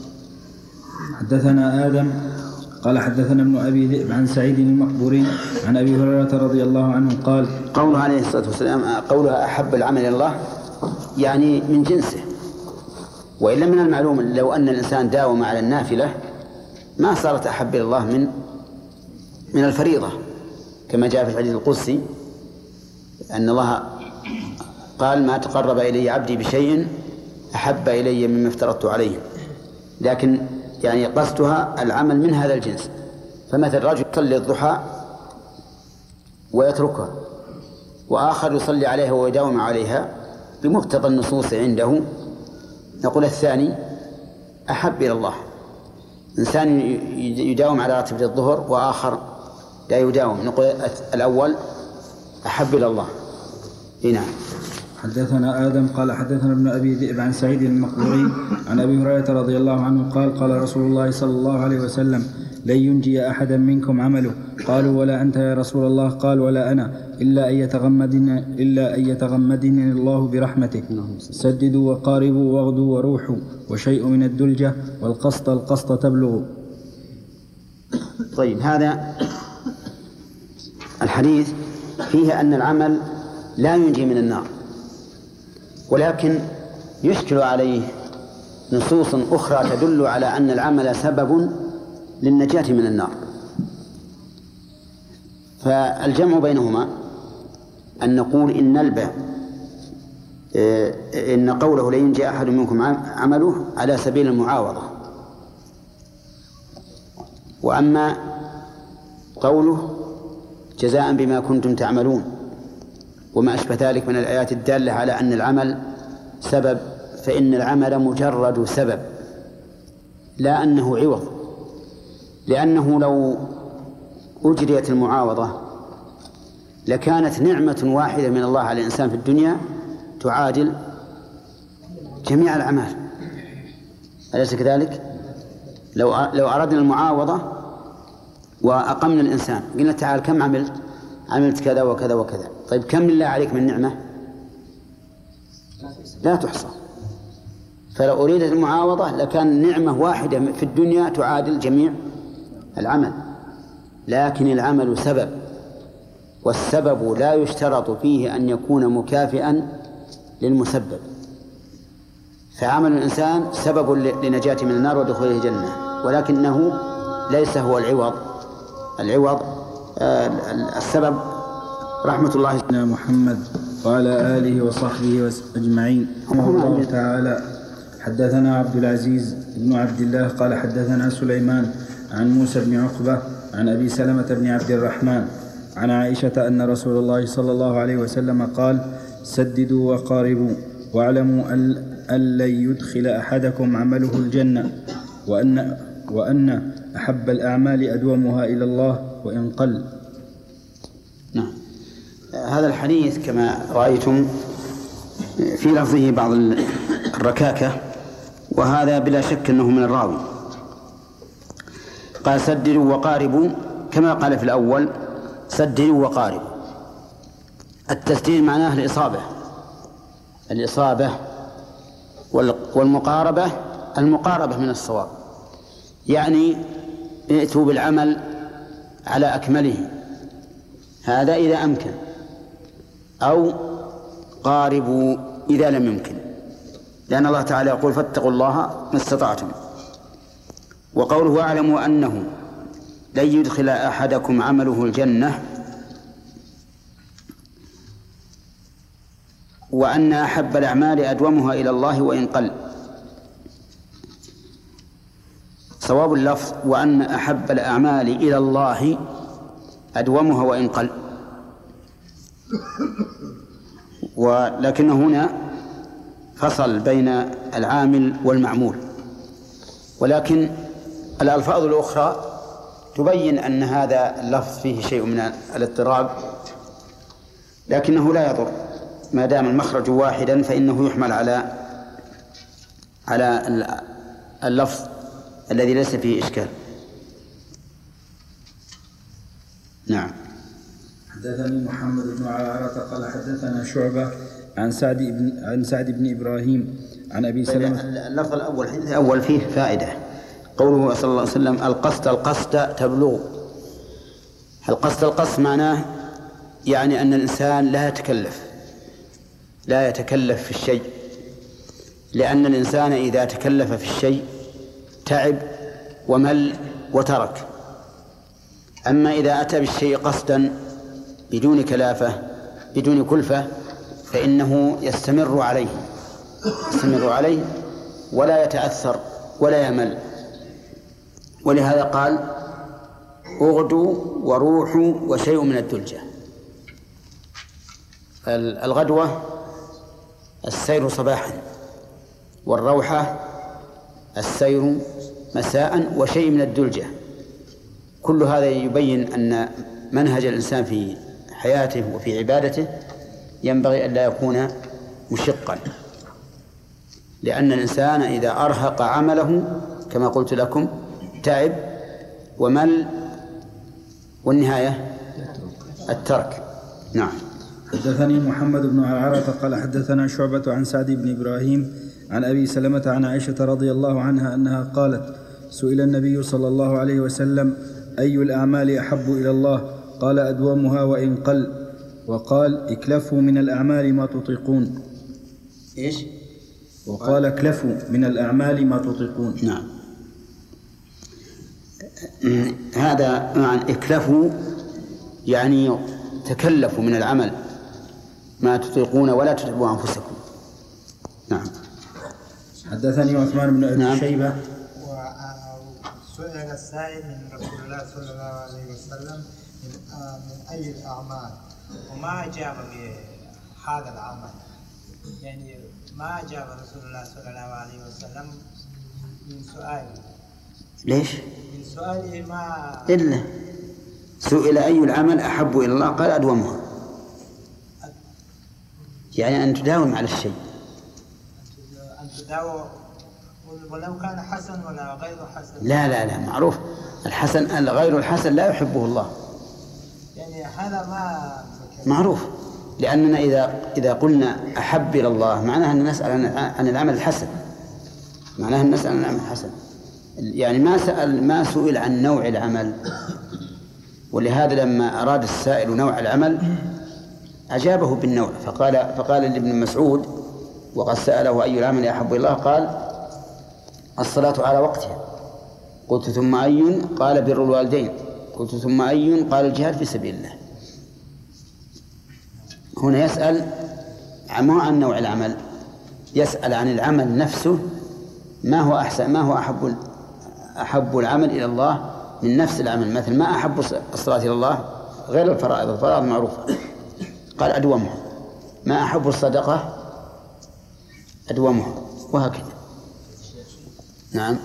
[SPEAKER 2] حدثنا آدم قال حدثنا ابن أبي ذئب عن سعيد المقبوري عن أبي هريرة رضي الله عنه قال
[SPEAKER 1] قوله عليه الصلاة والسلام قولها أحب العمل إلى الله يعني من جنسه، وإلا من المعلوم لو أن الإنسان داوم على النافلة ما صارت أحب إلى الله من الفريضة، كما جاء في الحديث القدسي أن الله قال ما تقرب إلي عبدي بشيء أحب إلي مما افترضت عليه. لكن يعني قصدها العمل من هذا الجنس. فمثل رجل يصلي الضحى ويتركها، وآخر يصلي عليها ويداوم عليها بمقتضى النصوص عنده، نقول الثاني أحب إلى الله. إنسان يداوم على راتبة الظهر وآخر لا يداوم، نقول الأول أحب إلى الله. نعم.
[SPEAKER 2] حدثنا آدم قال حدثنا ابن أبي ذئب عن سعيد المقبوري عن أبي هريرة رضي الله عنه قال قال رسول الله صلى الله عليه وسلم لن ينجي أحدا منكم عمله. قالوا ولا أنت يا رسول الله؟ قال ولا أنا إلا أن يتغمدني الله برحمته. سددوا وقاربوا واغدوا وروحوا وشيء من الدلجة والقسط تبلغ.
[SPEAKER 1] طيب، هذا الحديث فيه أن العمل لا ينجي من النار، ولكن يشكل عليه نصوص أخرى تدل على أن العمل سبب للنجاة من النار. فالجمع بينهما أن نقول إن قوله لا ينجي أحد منكم عمله على سبيل المعاوضة، وأما قوله جزاء بما كنتم تعملون وما أشبه ذلك من الآيات الدالة على أن العمل سبب، فإن العمل مجرد سبب لا أنه عوض، لأنه لو أجريت المعاوضة لكانت نعمة واحدة من الله على الإنسان في الدنيا تعادل جميع الأعمال، أليس كذلك؟ لو أردنا المعاوضة وأقمنا الإنسان قلنا تعال كم عملت كذا وكذا وكذا، طيب كم لله عليك من نعمة؟ لا تحصى. فلو أريدت المعاوضة لكان نعمة واحدة في الدنيا تعادل جميع العمل، لكن العمل سبب، والسبب لا يشترط فيه أن يكون مكافئا للمسبب. فعمل الإنسان سبب لنجاة من النار ودخوله الجنة، ولكنه ليس هو العوض السبب. رحمة الله
[SPEAKER 2] على محمد وعلى آله وصحبه أجمعين. رحمه الله تعالى. حدثنا عبد العزيز بن عبد الله قال حدثنا سليمان عن موسى بن عقبة عن أبي سلمة بن عبد الرحمن عن عائشة أن رسول الله صلى الله عليه وسلم قال سددوا وقاربوا واعلموا أن لن يدخل أحدكم عمله الجنة وأن أحب الأعمال أدومها إلى الله وإن قل.
[SPEAKER 1] نعم. هذا الحديث كما رأيتم في لفظه بعض الركاكة، وهذا بلا شك أنه من الراوي. قال سددوا وقاربوا كما قال في الأول سددوا وقاربوا. التسديد معناه الإصابة والمقاربة المقاربة من الصواب، يعني ائتوا بالعمل على أكمله، هذا إذا أمكن، أو قاربوا إذا لم يمكن، لأن الله تعالى يقول فاتقوا الله ما استطعتم. وقوله واعلموا أنه لن يدخل أحدكم عمله الجنة وأن أحب الأعمال أدومها إلى الله وإن قل. صواب اللفظ وأن أحب الأعمال إلى الله أدومها وإن قل، ولكن هنا فصل بين العامل والمعمول، ولكن الألفاظ الأخرى تبين أن هذا اللفظ فيه شيء من الاضطراب، لكنه لا يضر ما دام المخرج واحدا، فإنه يحمل على اللفظ الذي ليس فيه إشكال. نعم.
[SPEAKER 2] حدثني محمد بن عرارة قال حدثنا شعبة عن سعد بن إبراهيم عن أبي سلمة.
[SPEAKER 1] اللفظ الأول فيه فائدة، قوله صلى الله عليه وسلم القصد تبلغ. القصد معناه يعني أن الإنسان لا يتكلف في الشيء، لأن الإنسان إذا تكلف في الشيء تعب ومل وترك. أما إذا أتى بالشيء قصدا بدون كلفة فإنه يستمر عليه ولا يتأثر ولا يمل. ولهذا قال اغدوا وروحوا وشيء من الدلجة. الغدوة السير صباحا، والروحة السير مساء، وشيء من الدلجة. كل هذا يبين أن منهج الإنسان في حياته وفي عبادته ينبغي أن لا يكون مشقا، لأن الإنسان إذا أرهق عمله كما قلت لكم تعب ومل، والنهاية الترك. نعم.
[SPEAKER 2] حدثني محمد بن عرارة قال حدثنا شعبة عن سعد بن إبراهيم عن أبي سلمة عن عائشة رضي الله عنها أنها قالت سئل النبي صلى الله عليه وسلم أي الأعمال أحب إلى الله؟ قال أدومها وإن قل، وقال اكلفوا من الأعمال ما تطيقون.
[SPEAKER 1] إيش؟
[SPEAKER 2] وقال اكلفوا من الأعمال ما تطيقون.
[SPEAKER 1] نعم. هذا معنى اكلفوا يعني تكلفوا من العمل ما تطيقون ولا تتعبوا أنفسكم. نعم.
[SPEAKER 2] حدثني عثمان بن أبي شيبة.
[SPEAKER 13] سئل السائل من رسول الله صلى الله عليه وسلم من أي الأعمال، وما أجاب بهذا العمل، يعني ما أجاب رسول الله صلى الله عليه وسلم من سؤاله.
[SPEAKER 1] ليش؟
[SPEAKER 13] من سؤاله ما
[SPEAKER 1] إلا سئل أي العمل أحب إلى الله قال أدومها، يعني أن تداوم على الشيء،
[SPEAKER 13] أن تداوم ولو كان حسن ولا غير حسن.
[SPEAKER 1] لا معروف الحسن غير الحسن لا يحبه الله،
[SPEAKER 13] يعني هذا ما
[SPEAKER 1] معروف. لأننا إذا قلنا أحب إلى الله معناها أن نسأل عن العمل الحسن، يعني ما سئل عن نوع العمل. ولهذا لما أراد السائل نوع العمل أجابه بالنوع، فقال لابن مسعود وقد سأله أي العمل أحب إلى الله قال الصلاة على وقتها. قلت ثم أي؟ قال بر الوالدين. قلت ثم أي؟ قال الجهاد في سبيل الله. هنا يسأل ما عن نوع العمل، يسأل عن العمل نفسه، ما هو أحسن، ما هو أحب العمل إلى الله من نفس العمل. مثل ما أحب الصلاة إلى الله غير الفرائض معروفة، قال أدومها. ما أحب الصدقة أدومها، وهكذا. نعم.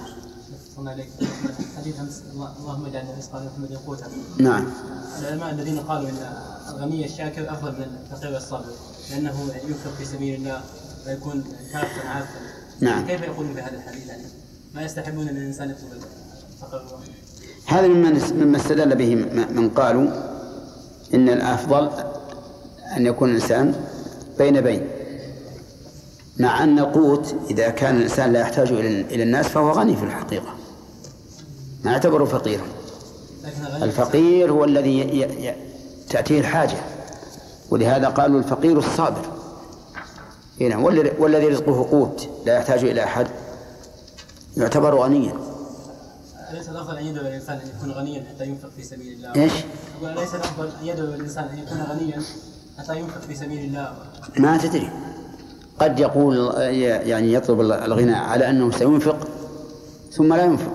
[SPEAKER 14] حديث اللهم اجعلنا رزقا محمد قوتا.
[SPEAKER 1] نعم.
[SPEAKER 14] العلماء الذين قالوا ان الغني الشاكر افضل من الفقير الصابر، لانه ينفق في سبيل الله ويكون كافا عافا.
[SPEAKER 1] نعم.
[SPEAKER 14] كيف يقولون بهذا الحديث؟ يعني ما يستحبون ان الانسان يطلب الفقر؟
[SPEAKER 1] هذا مما استدل به من قالوا ان الافضل ان يكون الانسان بين، مع أن القوت إذا كان الإنسان لا يحتاج إلى الناس فهو غني في الحقيقة، ما يعتبره فقيرا. الفقير هو الذي تأتيه الحاجة، ولهذا قالوا الفقير الصابر. والذي رزقه قوت لا يحتاج إلى أحد يعتبر غنيا.
[SPEAKER 14] أليس الأفضل أن يدعو الإنسان أن يكون غنيا حتى ينفق في سبيل الله؟
[SPEAKER 1] إيش؟
[SPEAKER 14] أليس الأفضل أن يدعو الإنسان أن يكون غنيا حتى ينفق في سبيل الله؟
[SPEAKER 1] ما تدري، قد يقول يعني يطلب الغنى على أنه سينفق ثم لا ينفق.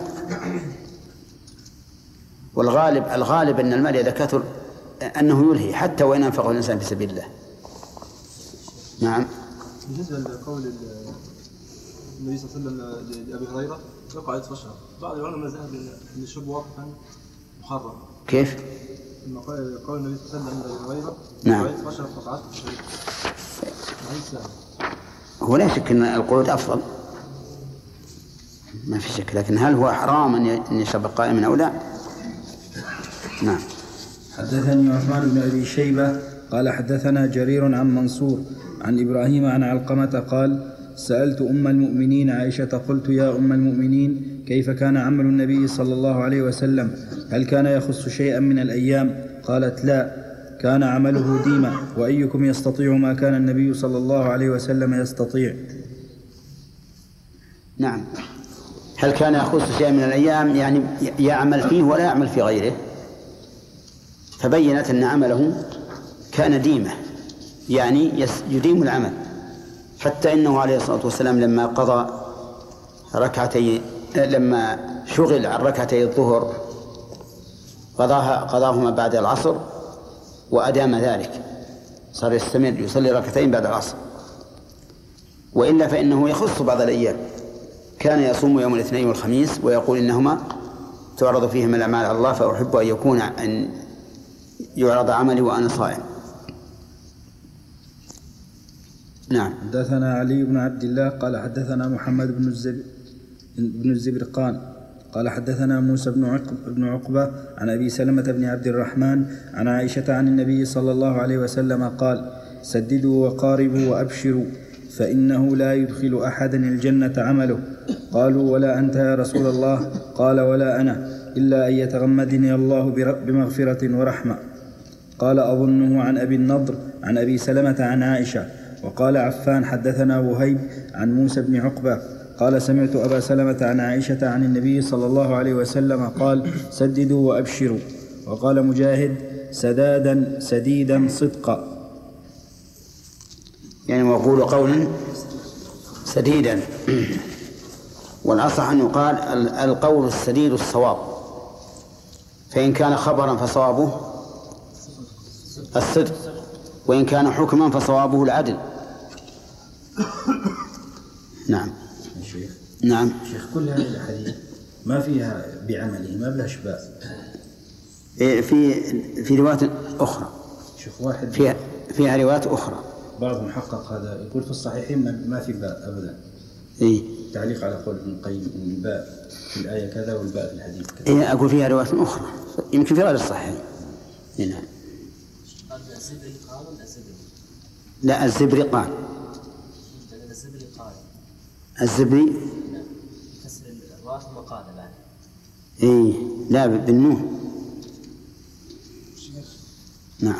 [SPEAKER 1] والغالب أن المال إذا كثر أنه يلهي حتى وإن أنفقه الإنسان في سبيل الله. نعم.
[SPEAKER 12] بالنسبة لقول
[SPEAKER 9] النبي صلى الله عليه وسلم لأبي هريرة يقعد فشرب. بعض العلماء ذهب أن الشرب واقفا محرم.
[SPEAKER 1] كيف؟
[SPEAKER 9] لما قال النبي صلى الله عليه وسلم لأبي هريرة
[SPEAKER 1] نعم.
[SPEAKER 9] يقعد فشرب فقعدت فشرب.
[SPEAKER 1] هو لا شك أن القعود أفضل، ما في شك، لكن هل هو حرام أن يشرب قائما أو لا؟ نعم.
[SPEAKER 2] حدثني عثمان بن أبي شيبة قال حدثنا جرير عن منصور عن إبراهيم عن علقمة قال سألت أم المؤمنين عائشة قلت يا أم المؤمنين كيف كان عمل النبي صلى الله عليه وسلم؟ هل كان يخص شيئا من الأيام؟ قالت لا، كان عمله ديما، وأيكم يستطيع ما كان النبي صلى الله عليه وسلم يستطيع.
[SPEAKER 1] نعم. هل كان يخص شيئا من الأيام يعني يعمل فيه ولا يعمل في غيره؟ فبينت أن عمله كان ديمة، يعني يديم العمل، حتى إنه عليه الصلاة والسلام لما شغل عن ركعتي الظهر قضاهما بعد العصر وأدام ذلك، صار يستمر يصلي ركعتين بعد العصر. وإلا فإنه يخص بعض الأيام، كان يصوم يوم الاثنين والخميس ويقول إنهما تعرض فيهما الأعمال على الله، فأحب أن يعرض عملي وأنا صائم. نعم.
[SPEAKER 2] حدثنا علي بن عبد الله قال حدثنا محمد بن الزبرقان قال حدثنا موسى بن عقبة عن أبي سلمة بن عبد الرحمن عن عائشة عن النبي صلى الله عليه وسلم قال سددوا وقاربوا وأبشروا فإنه لا يدخل أحدا الجنة عمله. قالوا ولا أنت يا رسول الله؟ قال ولا أنا، إلا أن يتغمدني الله بمغفرة ورحمة. قال أظنه عن أبي النضر عن أبي سلمة عن عائشة. وقال عفان حدثنا وهيب عن موسى بن عقبة قال سمعت أبا سلمة عن عائشة عن النبي صلى الله عليه وسلم قال سددوا وأبشروا. وقال مجاهد سدادا سديدا صدقا،
[SPEAKER 1] يعني وقول قولا سديدا، والأصح أن يقال القول السديد الصواب، فإن كان خبرا فصوابه الصدق، وإن كان حكما فصوابه العدل. نعم.
[SPEAKER 2] شيخ.
[SPEAKER 1] نعم.
[SPEAKER 2] شيخ كل هذه الأحاديث ما فيها بعمله، ما بلا شباب.
[SPEAKER 1] في روايات أخرى.
[SPEAKER 2] شيخ واحد
[SPEAKER 1] فيها روايات أخرى.
[SPEAKER 2] بعضهم حقق هذا، يقول في الصحيحين ما في باء أبدا. تعليق على قول ابن القيم إن الباء في الآية كذا والباء في الحديث كذا.
[SPEAKER 1] أقول فيها روايات أخرى يمكن في غير الصحيح. نعم. لا الزبرقان. الزبري
[SPEAKER 11] كسر الراس مقالة بعد.
[SPEAKER 1] لا بالنون. نعم.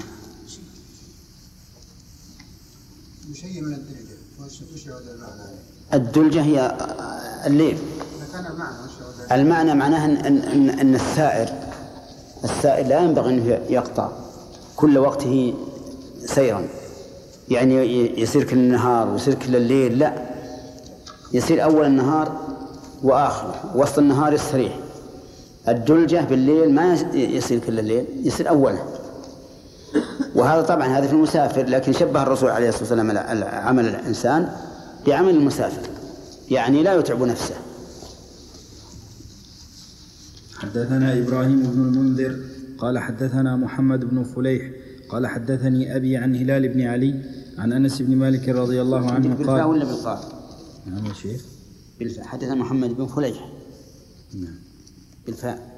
[SPEAKER 15] شيء من الدلجة وش يعود المعنى؟
[SPEAKER 1] الدلجة هي الليل. المعنى معناها أن السائر لا ينبغي أن يقطع كل وقته سيرا، يعني يصير كل النهار ويصير كل الليل، لا، يصير أول النهار وآخره، وسط النهار يستريح. الدلجة بالليل ما يصير كل الليل، يصير أوله. وهذا طبعا هذا في المسافر، لكن شبه الرسول عليه الصلاة والسلام عمل الإنسان بعمل المسافر، يعني لا يتعب نفسه.
[SPEAKER 2] حدثنا إبراهيم بن المنذر قال حدثنا محمد بن فليح قال حدثني أبي عن هلال بن علي عن أنس بن مالك رضي الله عنه قال.
[SPEAKER 1] بالفاء ولا بالقاف؟
[SPEAKER 2] نعم يا شيخ.
[SPEAKER 1] بالفاء. حدثنا محمد بن فليح.
[SPEAKER 2] نعم.
[SPEAKER 1] بالفاء.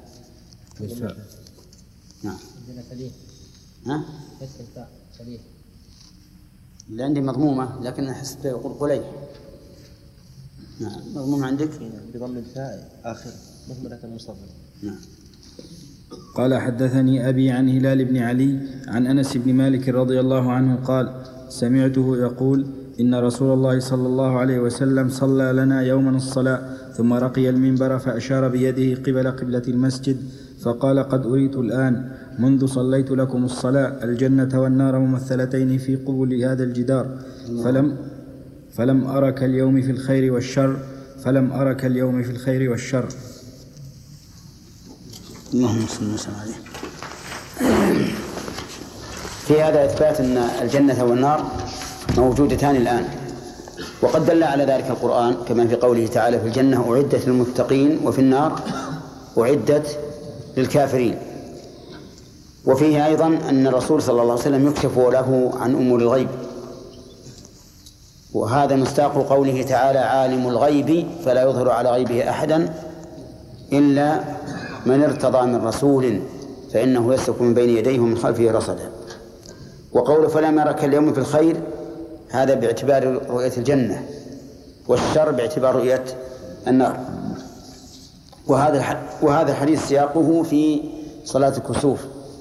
[SPEAKER 1] نعم.
[SPEAKER 4] عندنا فليح.
[SPEAKER 1] ها؟
[SPEAKER 4] فتح الفاء فليح.
[SPEAKER 1] اللي عندي مضمومة لكن أحس يقول فليح. نعم مضمومة عندك؟
[SPEAKER 10] بضم الفاء آخر مهملة المصرف.
[SPEAKER 1] نعم.
[SPEAKER 2] قال حدثني أبي عن هلال بن علي عن أنس بن مالك رضي الله عنه قال سمعته يقول إن رسول الله صلى الله عليه وسلم صلى لنا يوما الصلاة ثم رقي المنبر فأشار بيده قبلة المسجد فقال قد أريت الآن منذ صليت لكم الصلاة الجنة والنار ممثلتين في قبل هذا الجدار فلم أرك اليوم في الخير والشر.
[SPEAKER 1] اللهم صل وسلم عليه. في هذا إثبات أن الجنة والنار موجودتان الآن، وقد دل على ذلك القرآن كما في قوله تعالى: في الجنة أعدت للمتقين وفي النار أعدت للكافرين. وفيه أيضا أن الرسول صلى الله عليه وسلم يكشف له عن أمور الغيب، وهذا مصداق قوله تعالى: عالم الغيب فلا يظهر على غيبه أحدا إلا من ارتضى من رسول فإنه يسلك من بين يديه ومن خلفه رصدا. وقوله: فلما رك اليوم في الخير، هذا باعتبار رؤية الجنة، والشر باعتبار رؤية النار. وهذا الحديث سياقه في صلاة الكسوف.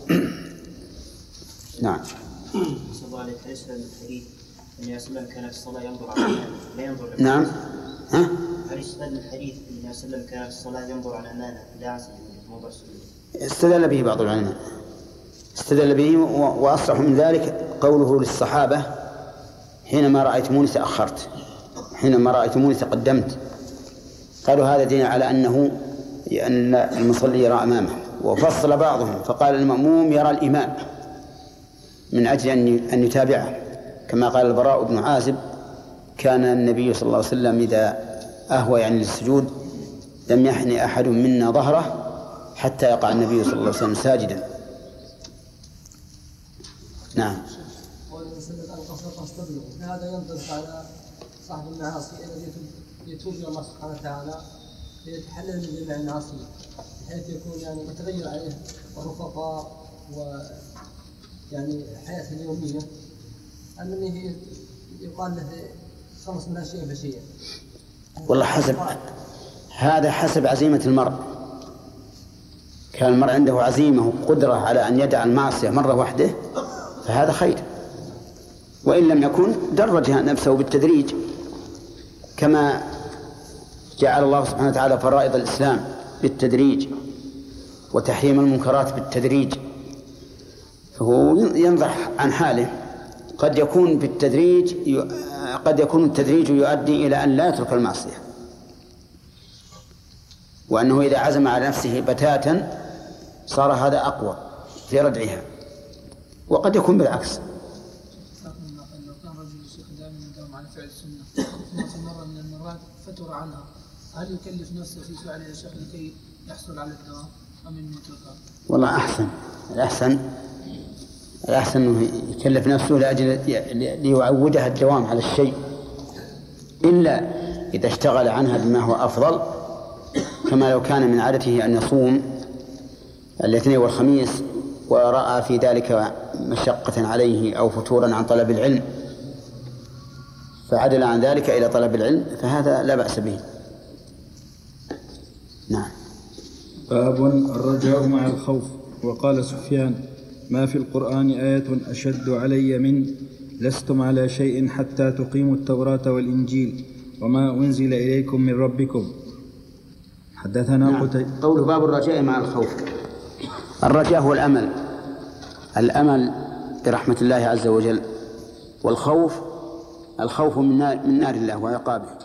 [SPEAKER 1] نعم.
[SPEAKER 6] صلى الله عليه وسلم الحديث النبي صلى الله عليه وسلم كان في الصلاة ينظر على لا ينظر.
[SPEAKER 1] نعم. ها؟
[SPEAKER 6] الحديث النبي صلى الله عليه وسلم كان في الصلاة ينظر على أمانة لا عسى موضع السجود.
[SPEAKER 1] استدل به بعض العلماء، استدل به، وأصرح من ذلك قوله للصحابة: حينما رأيتموني تأخرت، حينما رأيتموني تقدمت. قالوا هذا دين على أن المصلي يرى أمامه. وفصل بعضهم فقال: المأموم يرى الإمام من أجل أن يتابعه، كما قال البراء بن عازب: كان النبي صلى الله عليه وسلم إذا أهوى يعني للسجود لم يحني أحد منا ظهره حتى يقع النبي صلى الله عليه وسلم ساجدا. نعم.
[SPEAKER 3] هذا ينطبق على صاحب المعاصي الذي يتوب الى الله سبحانه وتعالى ليتحلل من جميع المعاصي، بحيث يكون يعني يتغير عليه ورفقاء ويعني حياته اليوميه، انه يقال له خلص منها شيئا فشيئا.
[SPEAKER 1] والله حسب عزيمة المرء. كان المرء عنده عزيمة وقدرة على أن يدع المعصية مرة واحدة فهذا خير، وإن لم يكن درج نفسه بالتدريج، كما جعل الله سبحانه وتعالى فرائض الإسلام بالتدريج وتحريم المنكرات بالتدريج. فهو ينضح عن حاله. قد يكون التدريج يؤدي إلى أن لا يترك المعصية، وأنه إذا عزم على نفسه بتاتا صار هذا أقوى في ردعها، وقد يكون بالعكس.
[SPEAKER 3] لو كان رجل الشيخ دائما يداوم على فعل السنة ثم مرة من المرات فتر عنها، هل يكلف نفسه في فعلها الشيخ لكي يحصل على الدوام أم أنه يتركها؟
[SPEAKER 1] والله الأحسن أنه يكلف نفسه لأجل ليعودها الدوام على الشيء، إلا إذا اشتغل عنها بما هو أفضل، كما لو كان من عادته أن يصوم الاثنين والخميس ورأى في ذلك مشقة عليه أو فتورا عن طلب العلم فعدل عن ذلك إلى طلب العلم، فهذا لا بأس به. نعم.
[SPEAKER 2] باب الرجاء مع الخوف. وقال سفيان: ما في القرآن آية أشد علي من لستم على شيء حتى تقيموا التوراة والإنجيل وما أنزل إليكم من ربكم. حدثنا
[SPEAKER 1] قول باب الرجاء مع الخوف. الرجاء هو الأمل برحمة الله عز وجل، والخوف من نار الله وعقابه.